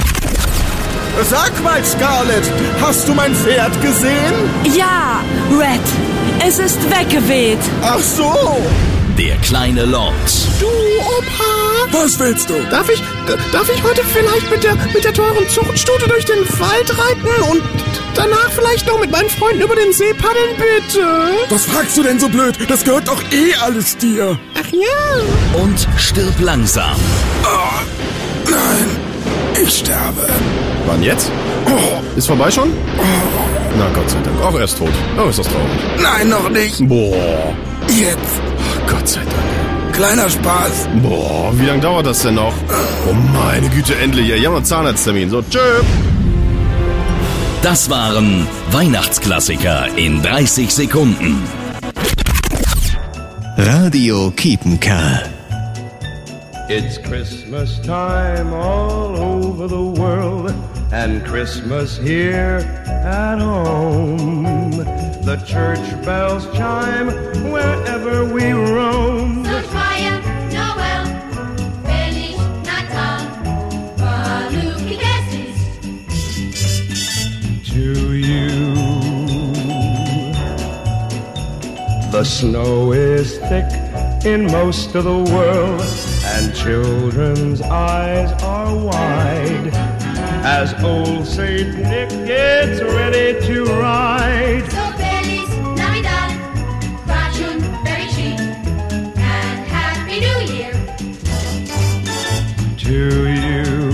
Sag mal, Scarlett, hast du mein Pferd gesehen? Ja, Red, es ist weggeweht. Ach so. Der kleine Lord. Du, Opa! Was willst du? Darf ich, darf ich heute vielleicht mit der, mit der teuren Zuchtstute durch den Wald reiten und danach vielleicht noch mit meinen Freunden über den See paddeln, bitte? Was fragst du denn so blöd? Das gehört doch eh alles dir. Ach ja. Und stirb langsam. Oh, nein, ich sterbe. Wann jetzt? Oh. Ist vorbei schon? Oh. Na Gott sei Dank. Auch er ist tot. Oh, ist das traurig. Nein, noch nicht. Boah. Jetzt. Oh, Gott sei Dank. Kleiner Spaß. Boah, wie lange dauert das denn noch? Oh meine Güte, endlich. Wir haben noch einen Zahnarzttermin. So, tschö. Das waren Weihnachtsklassiker in dreißig Sekunden. Radio Kiepenkerl. It's Christmas time all over the world, and Christmas here at home. The church bells chime wherever we roam. So joyeux Noël, Feliz Natal, Maluki to you. The snow is thick in most of the world, and children's eyes are wide as old Saint Nick gets ready to ride. So Feliz Navidad, Fortune very cheap, and Happy New Year to you.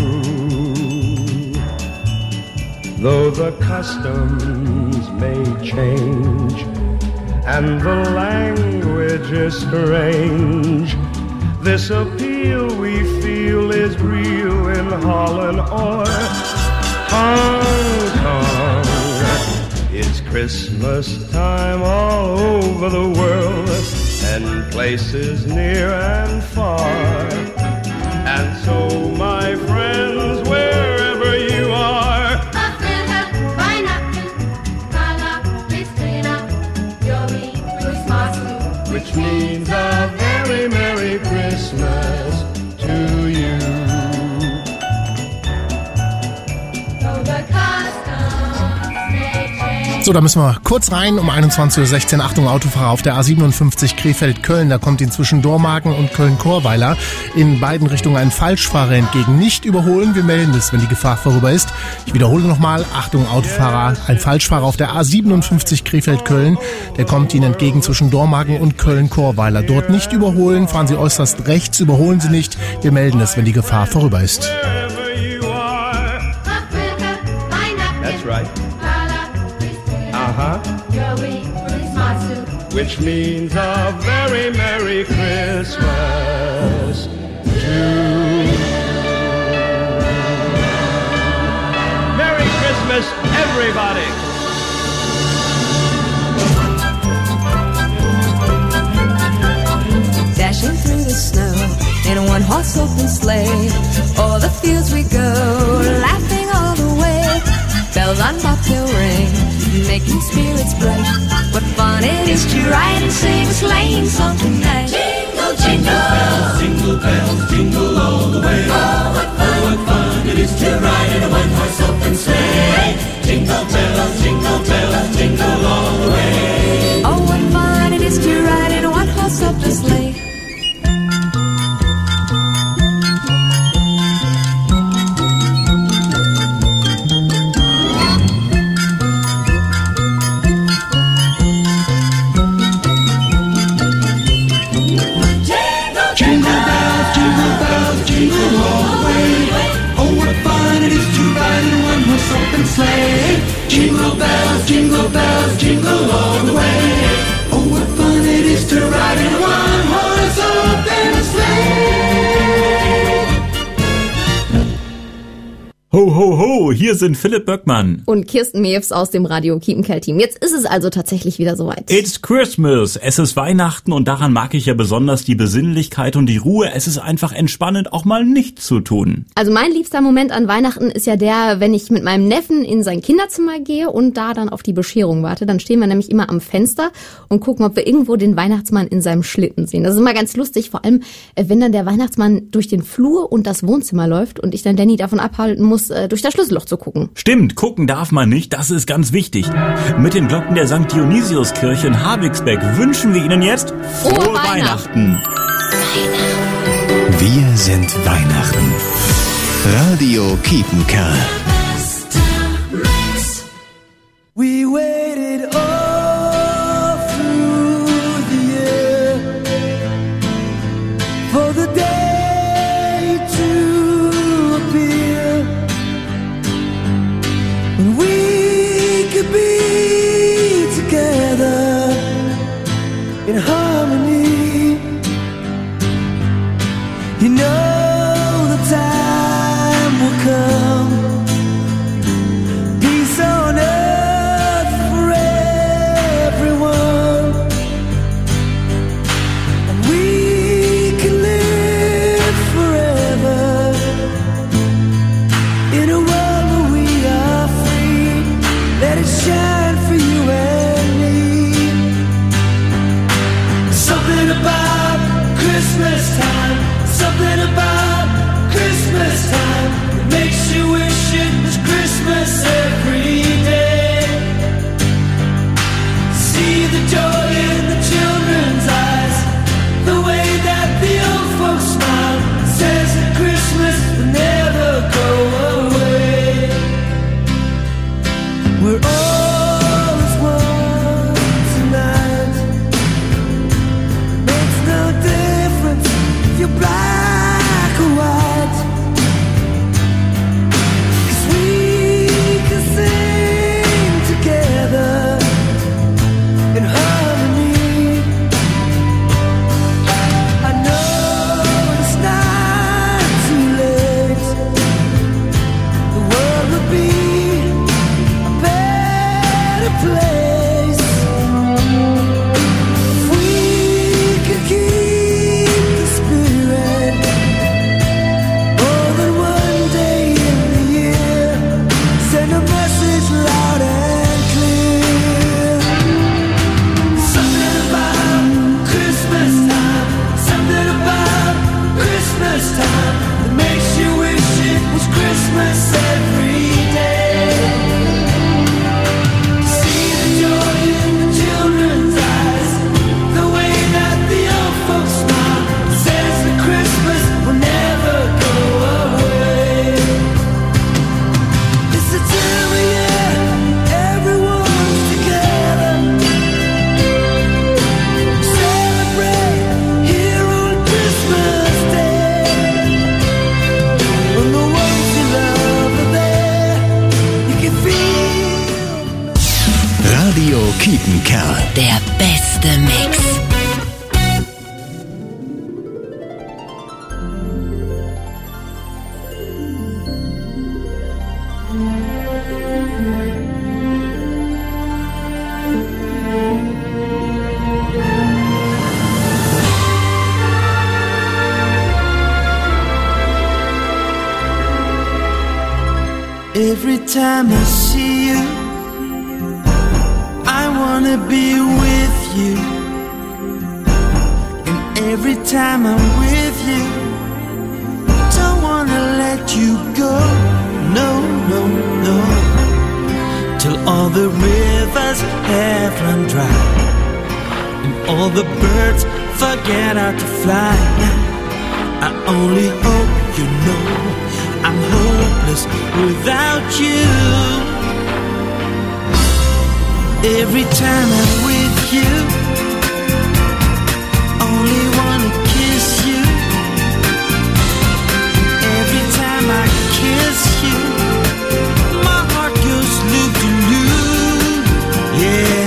Though the customs may change and the language is strange, this appeal we feel is real in Holland or Hong Kong. It's Christmas time all over the world, and places near and far. And so, my friends, wherever you are, which means a very Merry Christmas to you. So, da müssen wir kurz rein um einundzwanzig Uhr sechzehn. Achtung, Autofahrer auf der A siebenundfünfzig Krefeld-Köln. Da kommt Ihnen zwischen Dormagen und Köln-Chorweiler in beiden Richtungen ein Falschfahrer entgegen. Nicht überholen, wir melden es, wenn die Gefahr vorüber ist. Ich wiederhole nochmal. Achtung, Autofahrer, ein Falschfahrer auf der A siebenundfünfzig Krefeld-Köln. Der kommt Ihnen entgegen zwischen Dormagen und Köln-Chorweiler. Dort nicht überholen, fahren Sie äußerst rechts, überholen Sie nicht. Wir melden es, wenn die Gefahr vorüber ist. That's right. Uh-huh. Which means a very Merry Christmas to you. Merry Christmas, everybody! Dashing through the snow in one horse open sleigh, o'er the fields we go, laughing all the way. Bells on bobtail ring, making spirits bright. What fun it is to ride and sing a sleighing song tonight. Jingle, jingle bells, jingle bells, jingle all the way. Oh, what fun, oh, what fun it is to ride in a one-horse open sleigh. Jingle bells, jingle bells, jingle all the way. Oh, what fun it is to ride in a one-horse open sleigh. Sleigh. Jingle bells, jingle bells, jingle all the way. Oh, what fun it is to ride in one horse open sleigh. Ho, Ho, ho, ho, hier sind Philipp Böckmann und Kirsten Mewes aus dem Radio Kiepenkerl-Team. Jetzt ist es also tatsächlich wieder soweit. It's Christmas, es ist Weihnachten und daran mag ich ja besonders die Besinnlichkeit und die Ruhe. Es ist einfach entspannend, auch mal nichts zu tun. Also mein liebster Moment an Weihnachten ist ja der, wenn ich mit meinem Neffen in sein Kinderzimmer gehe und da dann auf die Bescherung warte. Dann stehen wir nämlich immer am Fenster und gucken, ob wir irgendwo den Weihnachtsmann in seinem Schlitten sehen. Das ist immer ganz lustig, vor allem wenn dann der Weihnachtsmann durch den Flur und das Wohnzimmer läuft und ich dann Danny davon abhalten muss, durch das Schlüsselloch zu gucken. Stimmt, gucken darf man nicht, das ist ganz wichtig. Mit den Glocken der Sankt Dionysiuskirche in Habigsbeck wünschen wir Ihnen jetzt frohe, frohe Weihnachten. Weihnachten. Wir sind Weihnachten. Radio Kiepenkerl. We waited all through the year for the day to appear when we could be together in harmony. You know the time will come, peace on earth for everyone, and we can live forever in a world where we are free. Let it shine for you and me. Something about Christmas time, something about Christmas time that makes you wish it was Christmas every day. See the joy in the children's eyes, the way that the old folks smile, says that Christmas will never go away. We're all as one tonight. Makes no difference if you're black or white, 'cause we can sing together in harmony. I know it's not too late. The world would be a better place if we could keep the spirit more than one day in the year. Send a message loud and clear. Something about Christmas time, something about Christmas time that makes you wish it was Christmas every day. See the joy in the children's eyes, the way that the old folks smile, says that Christmas will never go away. It's the time of year everyone's together. Celebrate here on Christmas Day. When the ones you love are there, you can feel. Radio Kiepenkerl. Der beste Mix. Every time I see you, I wanna be with you. And every time I'm with you, don't wanna let you go. No, no, no. Till all the rivers have run dry and all the birds forget how to fly. I only hope you know I'm hopeless without you. Every time I'm with you, only wanna kiss you. Every time I kiss you, my heart goes loop to loop. Yeah.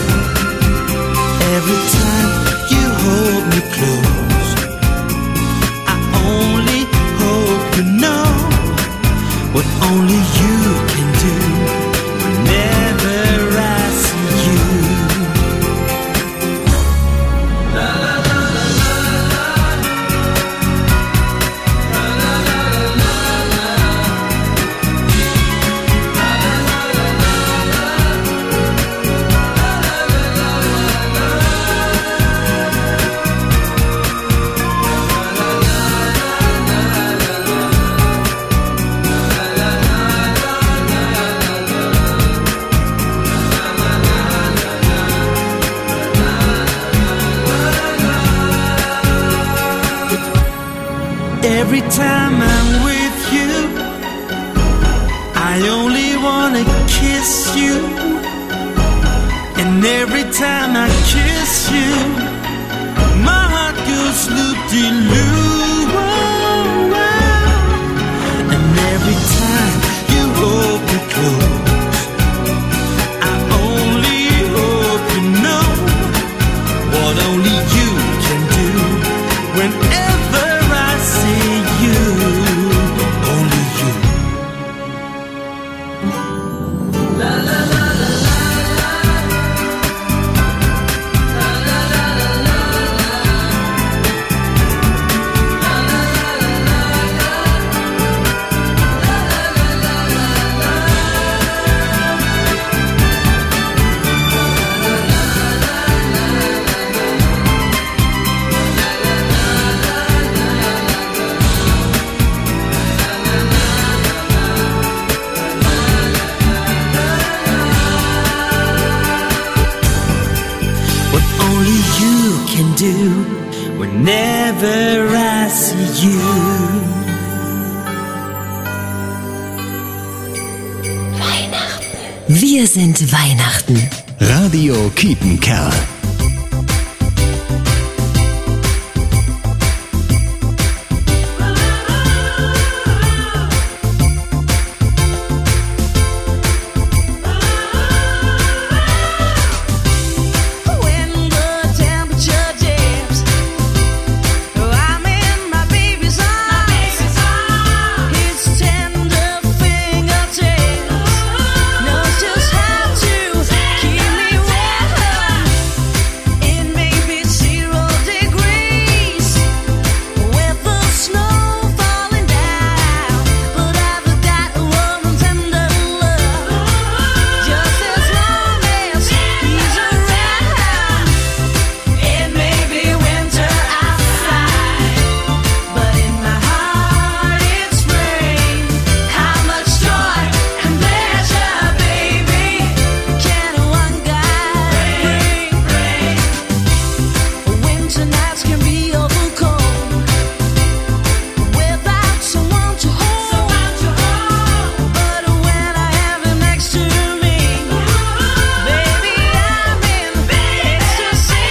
Every time you hold me close, I only hope you know what only only you can do whenever I see you. La la la la la la la la la la. Every time I'm with you, I only wanna kiss you. And every time I kiss you, my heart goes loop-de-loo. And every time you hold me close, I only hope you know what only you can do. Whenever I see you, only you. La la la la la la. La la la la la la. La la la la la la. La la la la la la. What only you can do whenever I see you. Wir sind Weihnachten. Radio Kiepenkerl. When the temperature dips, I'm in my baby's arms. His tender fingertips knows just how to keep me warm. It may be zero degrees with the snow falling down, but I've got a warm and tender love just as long as he's around. It may be winter outside, but in my heart it's spring. How much joy and pleasure, baby, can one guy bring? Winter nights can be awful cold without someone to hold. But when I have him next to me, baby, I'm in ecstasy.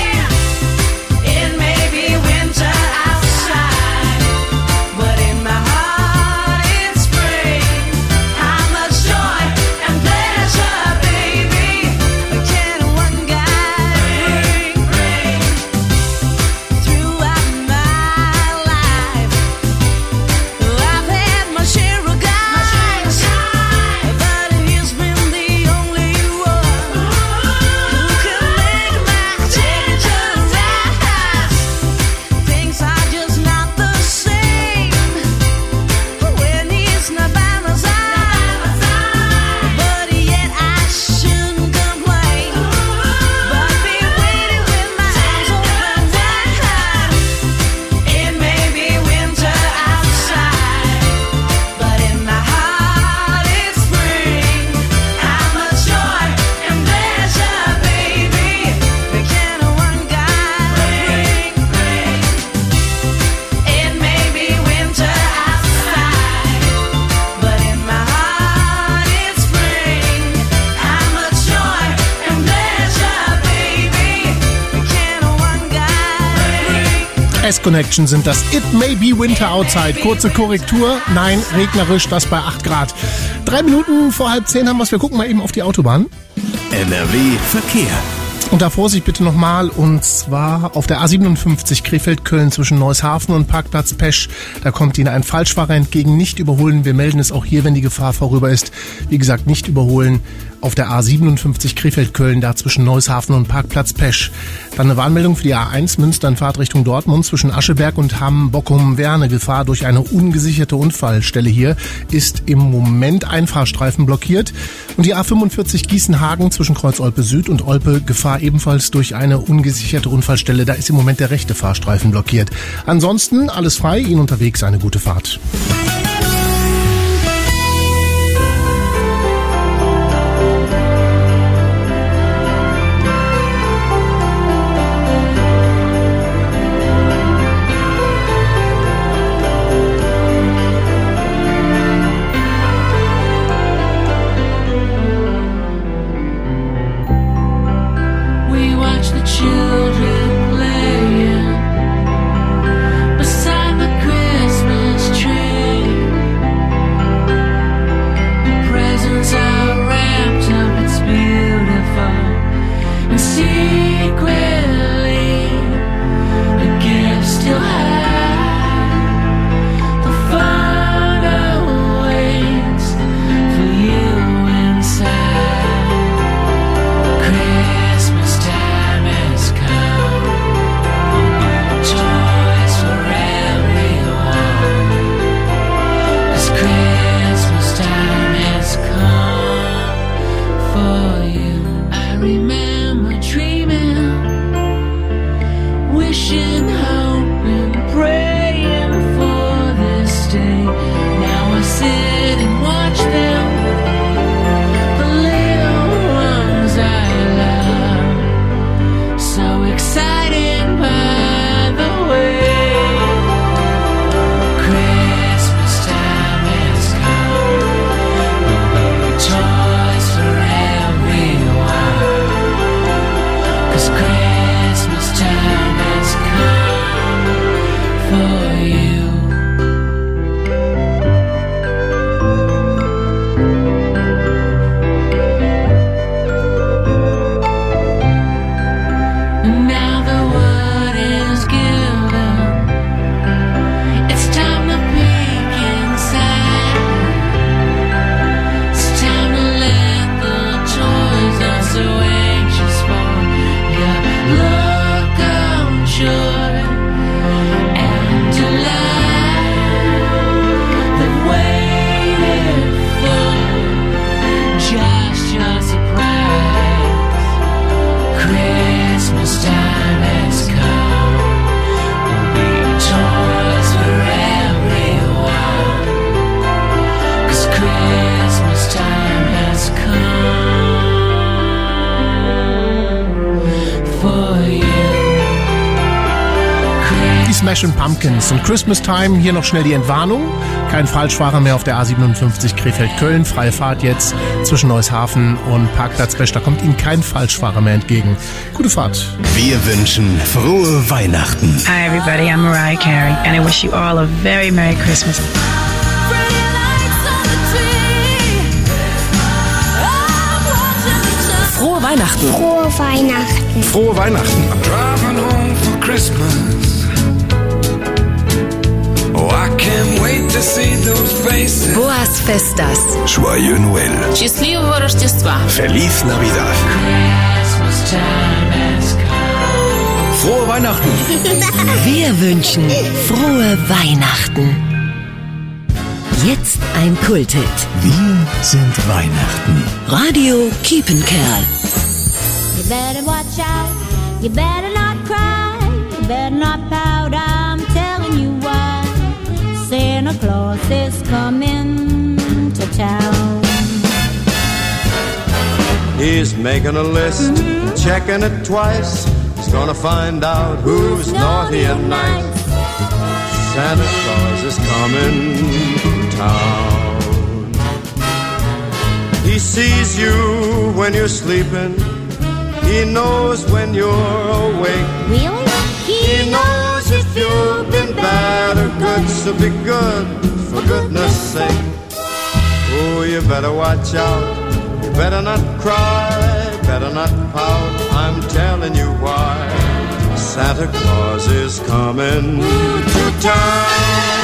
It may be winter outside, but in my heart it's spring. How much joy and pleasure, baby, can one guy bring? Throughout my life, I've had my share of guys, but he's been the only one who can make my temperature rise. Things are just not the same when he's not by my side, but yet I shouldn't complain, but be waiting with my arms open wide. It may be winter outside, but in my heart it's spring. How much joy and pleasure, baby, can one guy bring? It may be winter outside, but in my heart it's spring. How much joy and pleasure, baby, can one guy bring? S-Connection sind das. It may be winter outside. Kurze Korrektur. Nein, regnerisch, das bei acht Grad. Drei Minuten vor halb zehn haben wir es. Wir gucken mal eben auf die Autobahn. N R W Verkehr. Und da Vorsicht bitte nochmal, und zwar auf der A siebenundfünfzig Krefeld-Köln zwischen Neushafen und Parkplatz Pesch. Da kommt Ihnen ein Falschfahrer entgegen. Nicht überholen. Wir melden es auch hier, wenn die Gefahr vorüber ist. Wie gesagt, nicht überholen. Auf der A siebenundfünfzig Krefeld-Köln, da zwischen Neushafen und Parkplatz Pesch. Dann eine Warnmeldung für die A eins Münster in Fahrtrichtung Dortmund zwischen Ascheberg und Hamm-Bockum-Werne. Gefahr durch eine ungesicherte Unfallstelle hier ist im Moment ein Fahrstreifen blockiert. Und die A fünfundvierzig Gießen-Hagen zwischen Kreuz Olpe Süd und Olpe, Gefahr ebenfalls durch eine ungesicherte Unfallstelle. Da ist im Moment der rechte Fahrstreifen blockiert. Ansonsten alles frei, Ihnen unterwegs eine gute Fahrt. Smashing Pumpkins und Christmas Time. Hier noch schnell die Entwarnung. Kein Falschfahrer mehr auf der A siebenundfünfzig Krefeld-Köln. Freie Fahrt jetzt zwischen Neushafen und Parkplatz Pesch. Da kommt Ihnen kein Falschfahrer mehr entgegen. Gute Fahrt. Wir wünschen frohe Weihnachten. Hi everybody, I'm Mariah Carey and I wish you all a very Merry Christmas. Frohe Weihnachten. Frohe Weihnachten. Frohe Weihnachten. I'm driving home for Christmas. Oh, I can't wait to see those faces. Boas Festas. Joyeux Noël. Счастливого Рождества. Feliz Navidad. Frohe Weihnachten. Wir wünschen frohe Weihnachten. Jetzt ein Kulthit. Wir sind Weihnachten. Radio Kiepenkerl. You better watch out, you better not cry, you better not pout, I'm telling you why. Santa Claus is coming to town. He's making a list, checking it twice. He's gonna find out who's naughty and nice. Santa Claus is coming to town. He sees you when you're sleeping. He knows when you're awake. Really? He knows if you've been bad or good, so be good, for goodness sake. Oh, you better watch out, you better not cry, better not pout, I'm telling you why. Santa Claus is coming to town.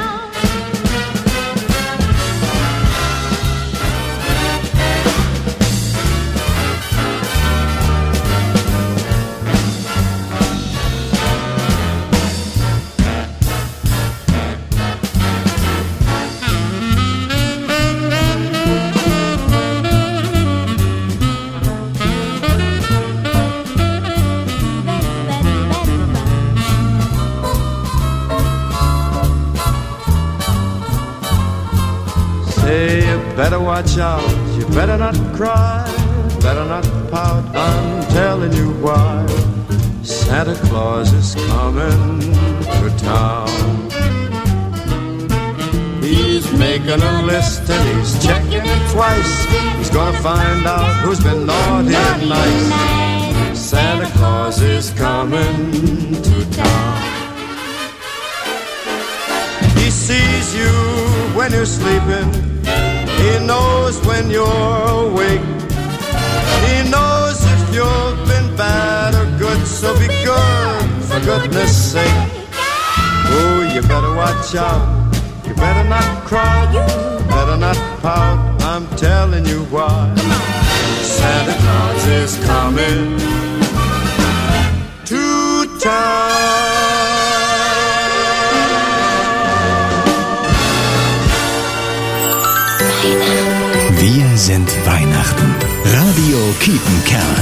Better watch out, you better not cry, better not pout, I'm telling you why. Santa Claus is coming to town. He's making a list and he's checking it twice. He's gonna find out who's been naughty and nice. Santa Claus is coming to town. He sees you when you're sleeping. He knows when you're awake. He knows if you've been bad or good. So be good, for goodness sake. Oh, you better watch out. You better not cry. Better not pout. I'm telling you why. Santa Claus is coming to town. Wir sind Weihnachten. Radio Kiepenkerl.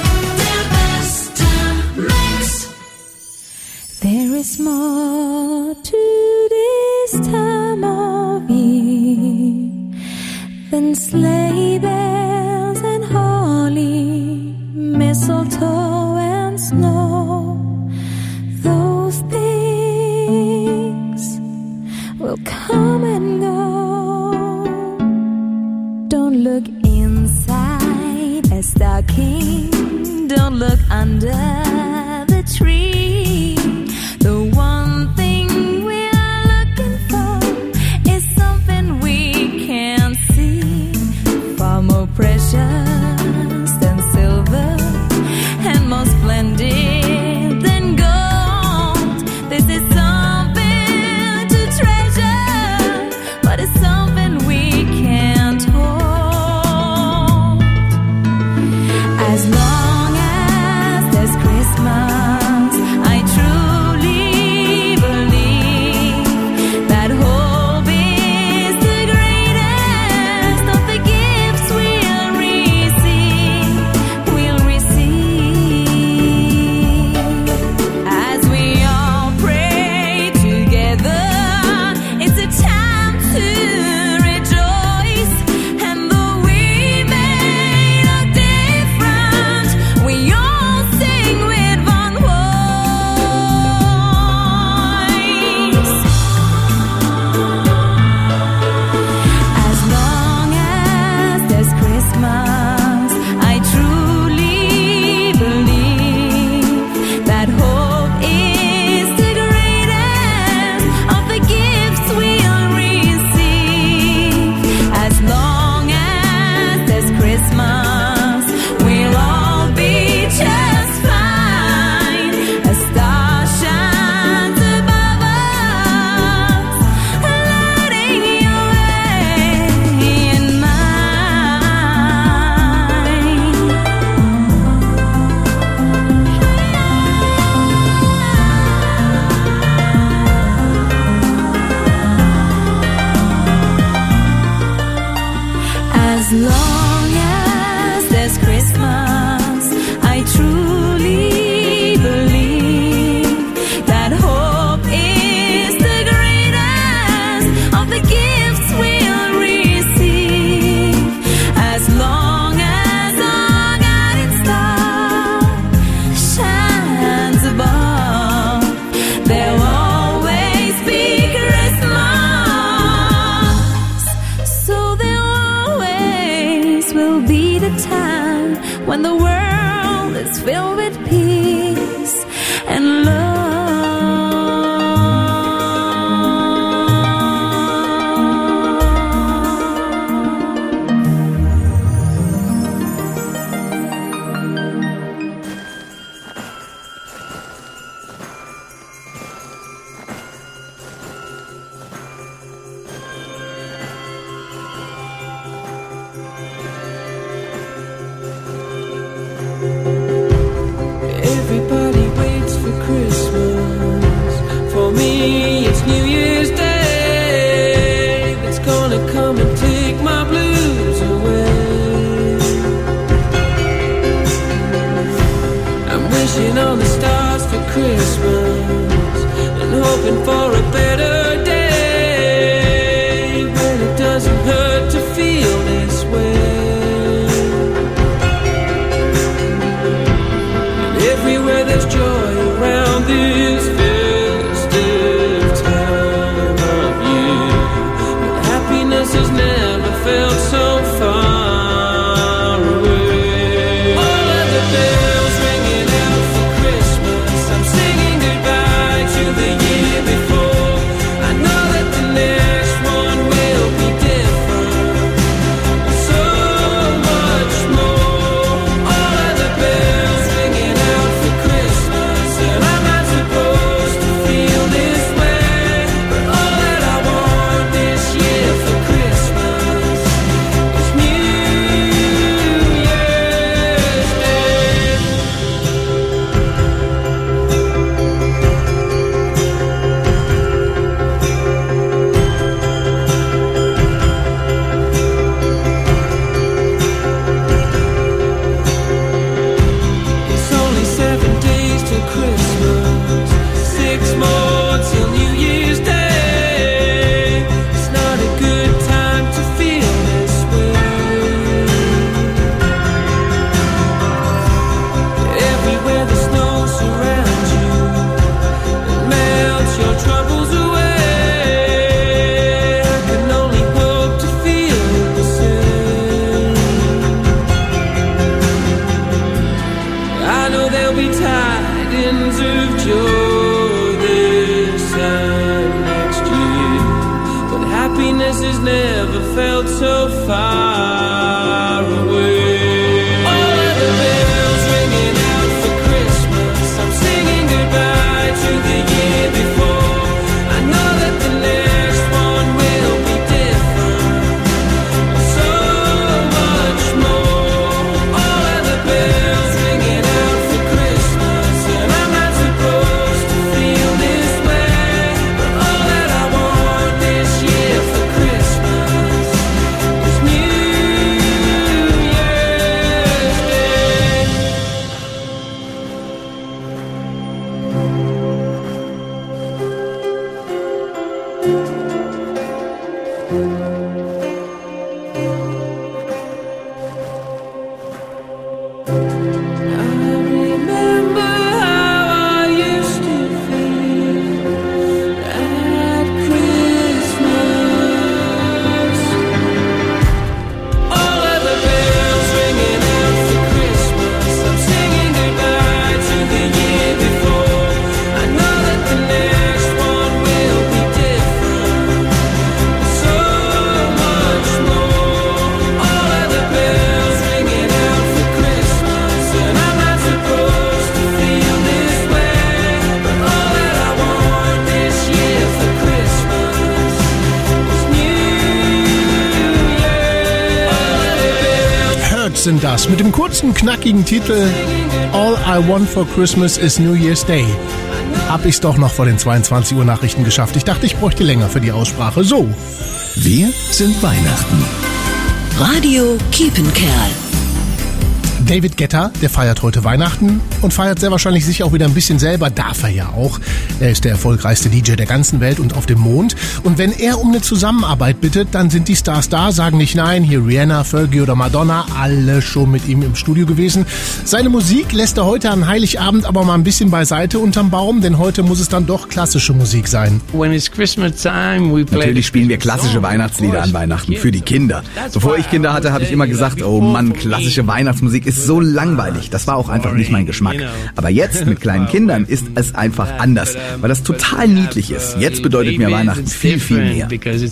There is more to this time of year than sleigh bells and holly, mistletoe and snow. Those things will come and go. Don't look inside a stocking. Don't look under the tree. The one thing we're looking for is something we can't see. Far more precious than silver and more splendid than gold. This is something to treasure, but it's something we can't hold. As long as there's Christmas, I truly believe that hope is the greatest of the gifts we'll receive, we'll receive. As we all pray together, it's a time to rejoice. And though we may look different, we all sing with one voice. As long as there's Christmas, I truly believe that hope is the greatest of the gifts we'll receive. As long as there's Christmas, we'll all be just fine. A star shines above us, lighting your way and mine. As long as there's Christmas, I truly believe that hope is the greatest of the gifts we'll receive. As long as our guiding star shines above, there'll always be Christmas. So there always will be the time when the world is filled with peace and love. Christmas and hoping for a better day when it doesn't hurt to feel this way. And everywhere there's joy around this festive time of year, but happiness has never felt so far. Sind das mit dem kurzen, knackigen Titel All I Want for Christmas is New Year's Day. Hab ich's doch noch vor den zweiundzwanzig Uhr Nachrichten geschafft. Ich dachte, ich bräuchte länger für die Aussprache. So. Wir sind Weihnachten. Radio Kiepenkerl. David Guetta, der feiert heute Weihnachten und feiert sehr wahrscheinlich sich auch wieder ein bisschen selber. Darf er ja auch. Er ist der erfolgreichste D J der ganzen Welt und auf dem Mond. Und wenn er um eine Zusammenarbeit bittet, dann sind die Stars da, sagen nicht nein. Hier Rihanna, Fergie oder Madonna, alle schon mit ihm im Studio gewesen. Seine Musik lässt er heute an Heiligabend aber mal ein bisschen beiseite unterm Baum, denn heute muss es dann doch klassische Musik sein. Natürlich spielen wir klassische Weihnachtslieder an Weihnachten für die Kinder. Bevor ich Kinder hatte, habe ich immer gesagt, oh Mann, klassische Weihnachtsmusik ist so langweilig. Das war auch einfach nicht mein Geschmack. Aber jetzt mit kleinen Kindern ist es einfach anders, weil das total niedlich ist. Jetzt bedeutet mir Weihnachten viel, viel mehr.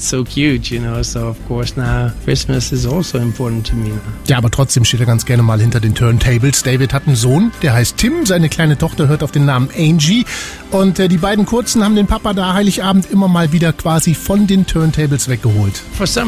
Ja, aber trotzdem steht er ganz gerne mal hinter den Turntables. David hat einen Sohn, der heißt Tim. Seine kleine Tochter hört auf den Namen Angie. Und äh, die beiden Kurzen haben den Papa da Heiligabend immer mal wieder quasi von den Turntables weggeholt.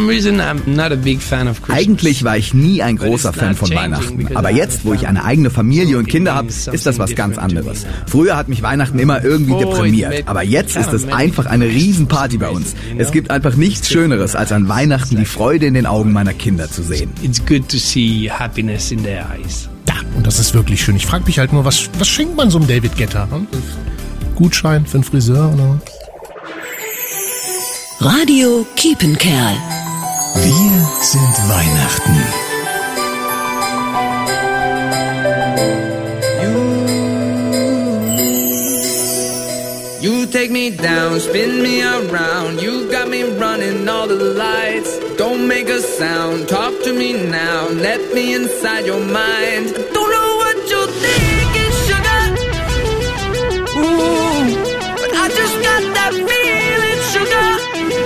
Eigentlich war ich nie ein großer Fan von Weihnachten. Aber jetzt, wo ich eine eigene Familie und Kinder habe, ist das was ganz anderes. Früher hat mich Weihnachten immer irgendwie deprimiert. Aber jetzt ist es einfach eine Riesenparty bei uns. Es gibt einfach nichts Schöneres, als an Weihnachten die Freude in den Augen meiner Kinder zu sehen. Ja, Und das ist wirklich schön. Ich frage mich halt nur, was, was schenkt man so einem David Guetta? Hm? Gutschein für einen Friseur oder? Radio Kiepenkerl. Wir sind Weihnachten. You take me down, spin me around. You got me running all the lights. Don't make a sound, talk to me now. Let me inside your mind. Don't know what you're thinking, sugar. Ooh, but I just got that feeling, sugar.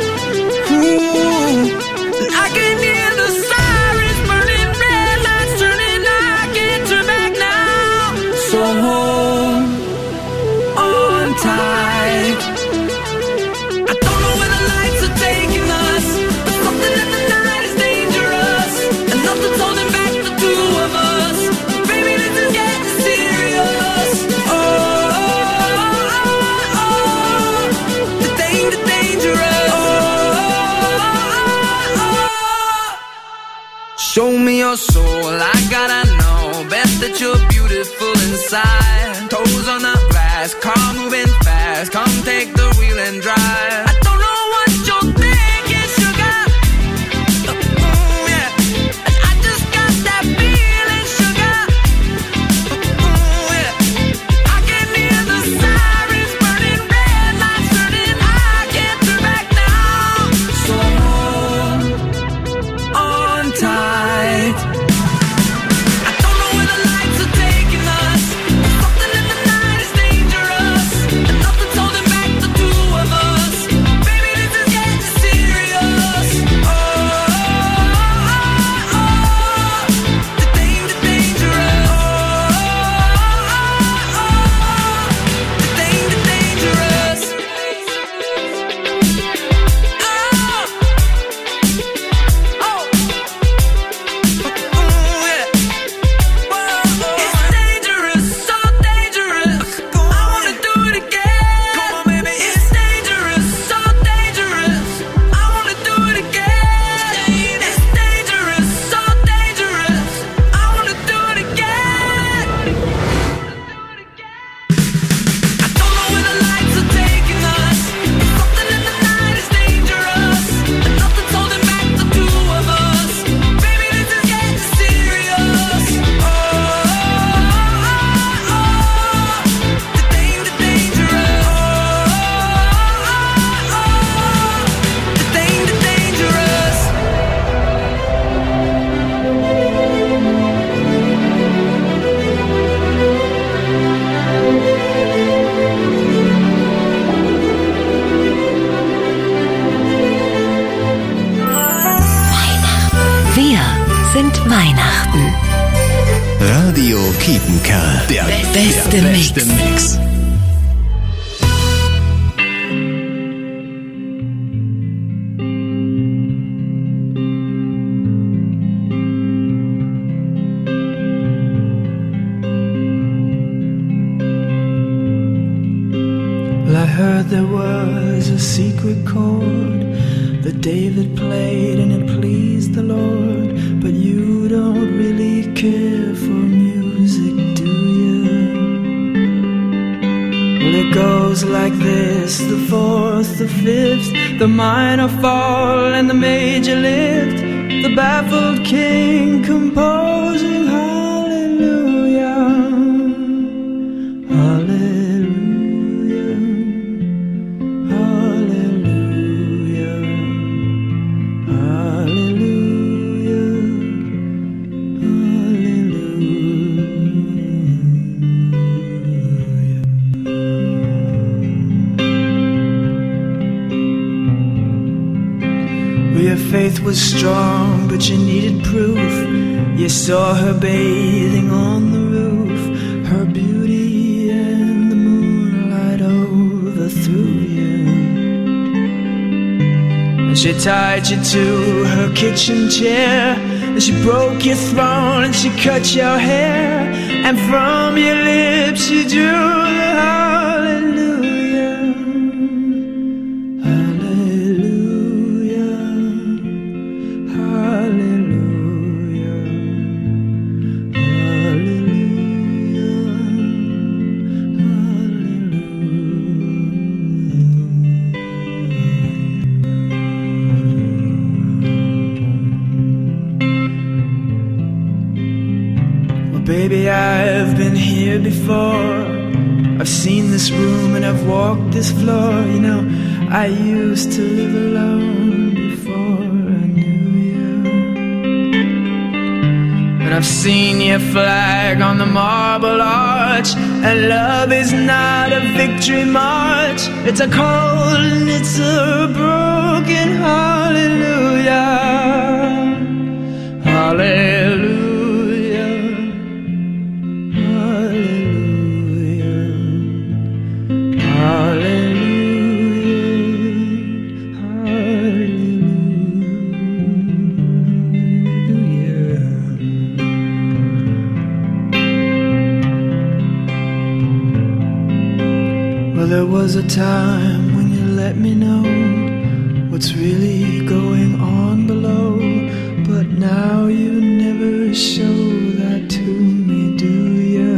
Ooh, and I can hear the sirens burning, red lights turning. I can't turn back now. So hold on tight. Show me your soul, I gotta know. Best that you're beautiful inside. Toes on the glass, car moving fast. Come take the wheel and drive. I don't know what you're thinking, sugar. Ooh, yeah. And I just got that feeling, sugar. Ooh, yeah. I can hear the sirens burning, red lights turning. I can't turn back now. So hold on tight. Weihnachten. Radio Kiepenkerl. Der beste, der beste Mix. Mix. Well, I heard there was a secret chord that David played and it pleased the Lord. But you don't really care for music, do you? Well, it goes like this: the fourth, the fifth, the minor fall and the major lift. The baffled king composing hallelujah, hallelujah, hallelujah, hallelujah. Your faith was strong, but you needed proof. You saw her bathing on the roof, her beauty and the moonlight overthrew you. And she tied you to her kitchen chair, and she broke your throne and she cut your hair, and from your lips she drew the hallelujah, hallelujah, hallelujah, hallelujah. Baby, I've been here before. I've seen this room and I've walked this floor. You know, I used to live alone before I knew you. And I've seen your flag on the marble arch. And love is not a victory march. It's a cold and it's a broken hallelujah. Hallelujah. There was a time when you let me know what's really going on below, but now you never show that to me, do you?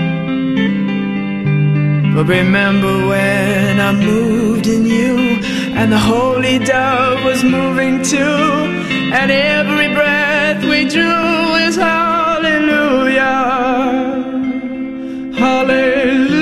But remember when I moved in you, and the holy dove was moving too, and every breath we drew is hallelujah, hallelujah.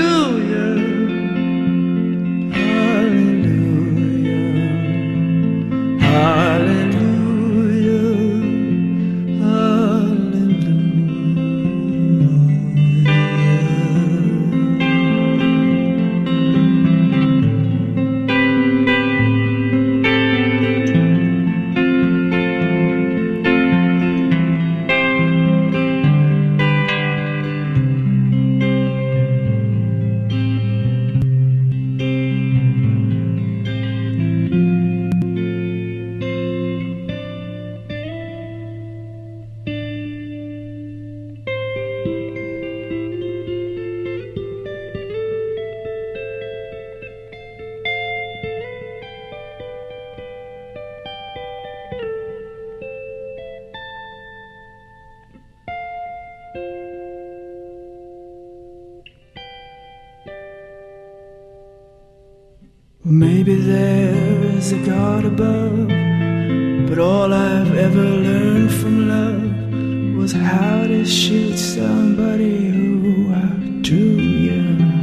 Maybe there's a God above, but all I've ever learned from love was how to shoot somebody who outdrew you.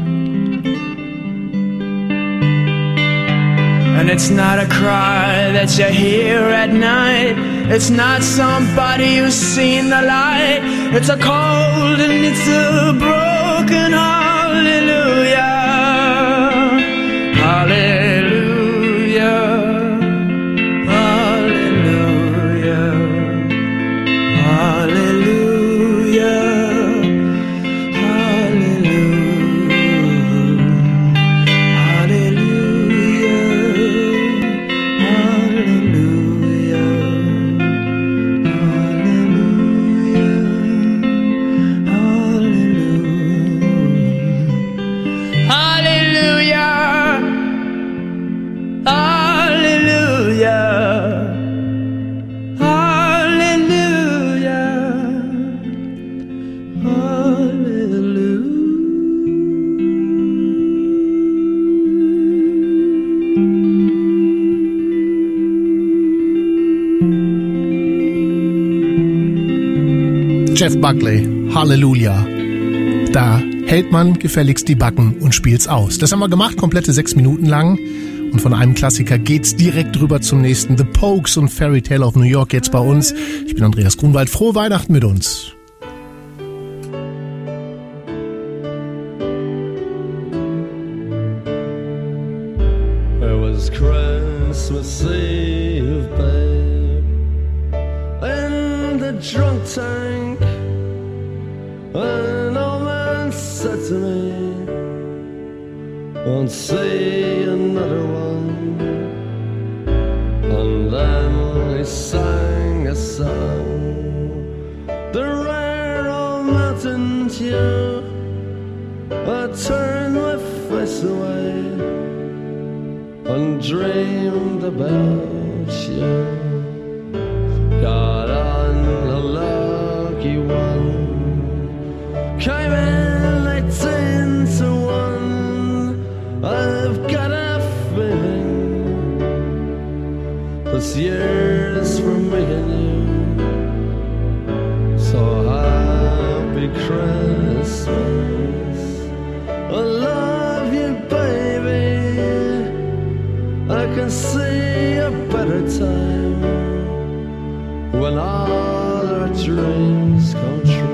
And it's not a cry that you hear at night. It's not somebody who's seen the light. It's a cold and it's a broken hallelujah. Hallelujah, hallelujah, hallelujah, Jeff Buckley, Halleluja. Da hält man gefälligst die Backen und spielt's aus. Das haben wir gemacht, komplette sechs Minuten lang. Und von einem Klassiker geht's direkt rüber zum nächsten. The Pogues und Fairy Tale of New York jetzt bei uns. Ich bin Andreas Grunwald. Frohe Weihnachten mit uns. It was Christmas Eve, babe, in the drunk tank. An old man said to me, won't see another one. And then he sang a song, the rare old mountain tune. I turned my face away and dreamed about you. Got on a lucky one, came in eighteen to one. I've got a feeling this year's for me and you. So happy Christmas. Christmas. I love you, baby. I can see a better time when all our dreams come true.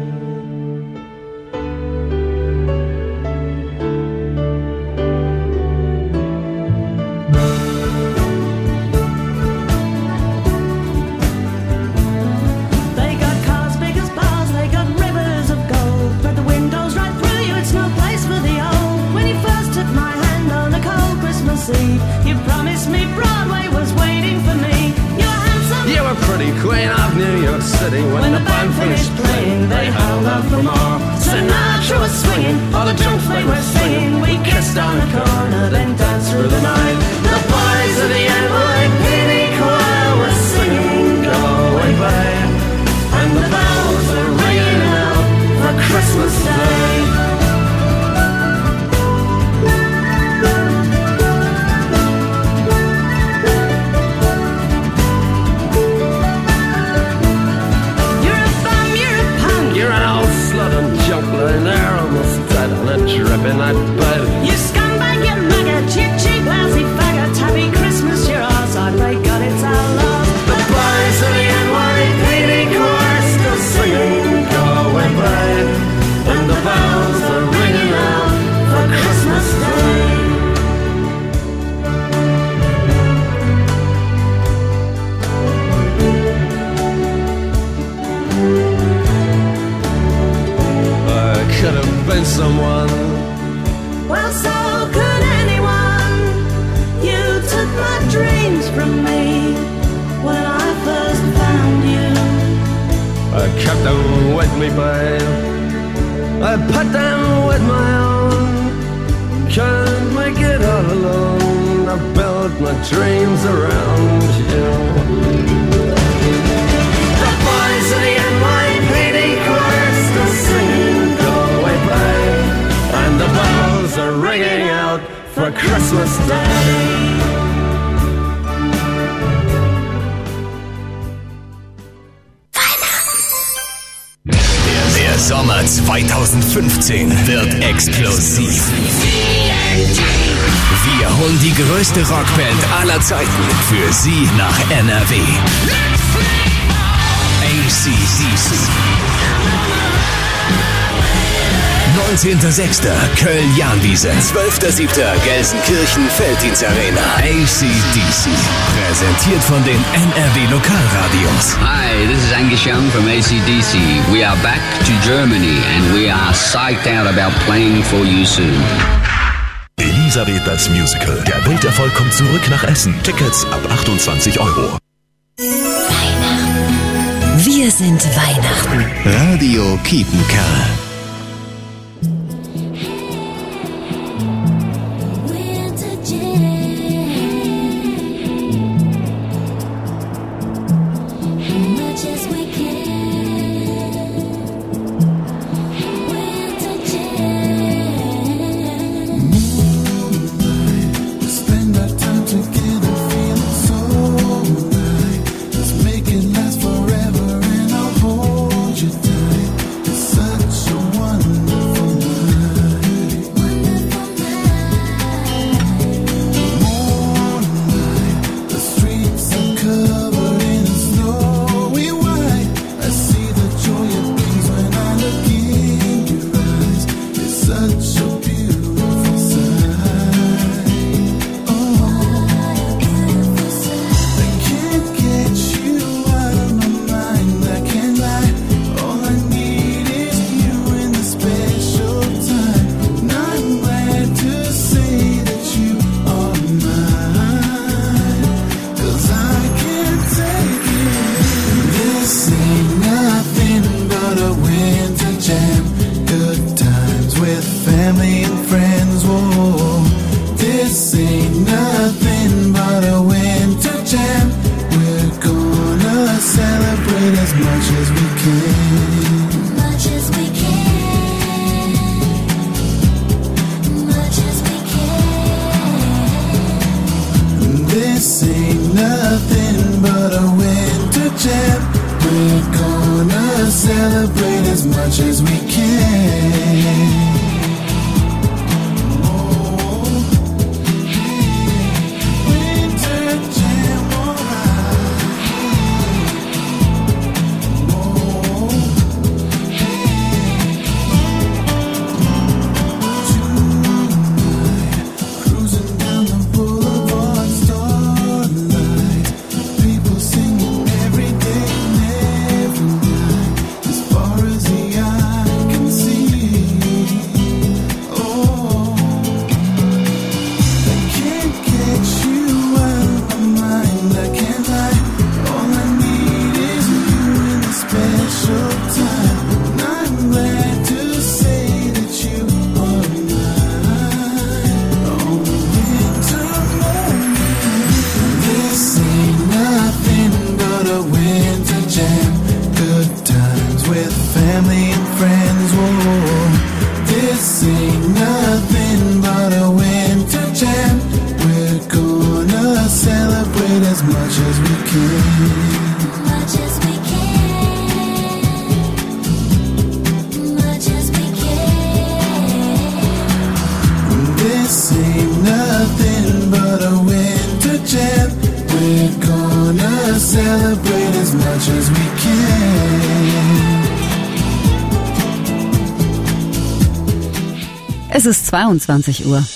You promised me Broadway was waiting for me. You're handsome. You were pretty queen of New York City. When, when the band finished playing, they held out for more. Sinatra was swinging, all the junk they were singing. We kissed on the corner, then danced through the night. The boys of the N Y P D choir were singing Go Away Babe, and the bells were ringing out for Christmas Day. Lying there almost dead on a dripping night bed. You scumbag, you maggot, you cheap lousy faggot. Happy Christmas, you're ours. I pray God it's our love. The boys of the N Y P D choir still singing Go Away Babe, and the bells are ringing out for Christmas Day. Could have been someone. Well, so could anyone. You took my dreams from me when I first found you. I kept them with me, babe. I put them with my own. Can't make it all alone. I built my dreams around you. The boys of the N Y P D choir still singing and the bells are ringing out for Christmas Day. Der, der Sommer zwanzig fünfzehn wird explosiv. Wir holen die größte Rockband aller Zeiten für Sie nach N R W. A C D C. neunzehnter sechster Köln-Jahnwiese. zwölfter siebter Gelsenkirchen Felddienst-Arena. A C D C. Präsentiert von den N R W Lokalradios. Hi, this is Angus Young from A C D C. We are back to Germany and we are psyched out about playing for you soon. Elisabeth das Musical. Der Welterfolg kommt zurück nach Essen. Tickets ab achtundzwanzig Euro. Weihnachten. Wir sind Weihnachten. Radio Kiepenkerl. nothing but a winter jam. We're gonna celebrate as much as we can. Es ist zweiundzwanzig Uhr.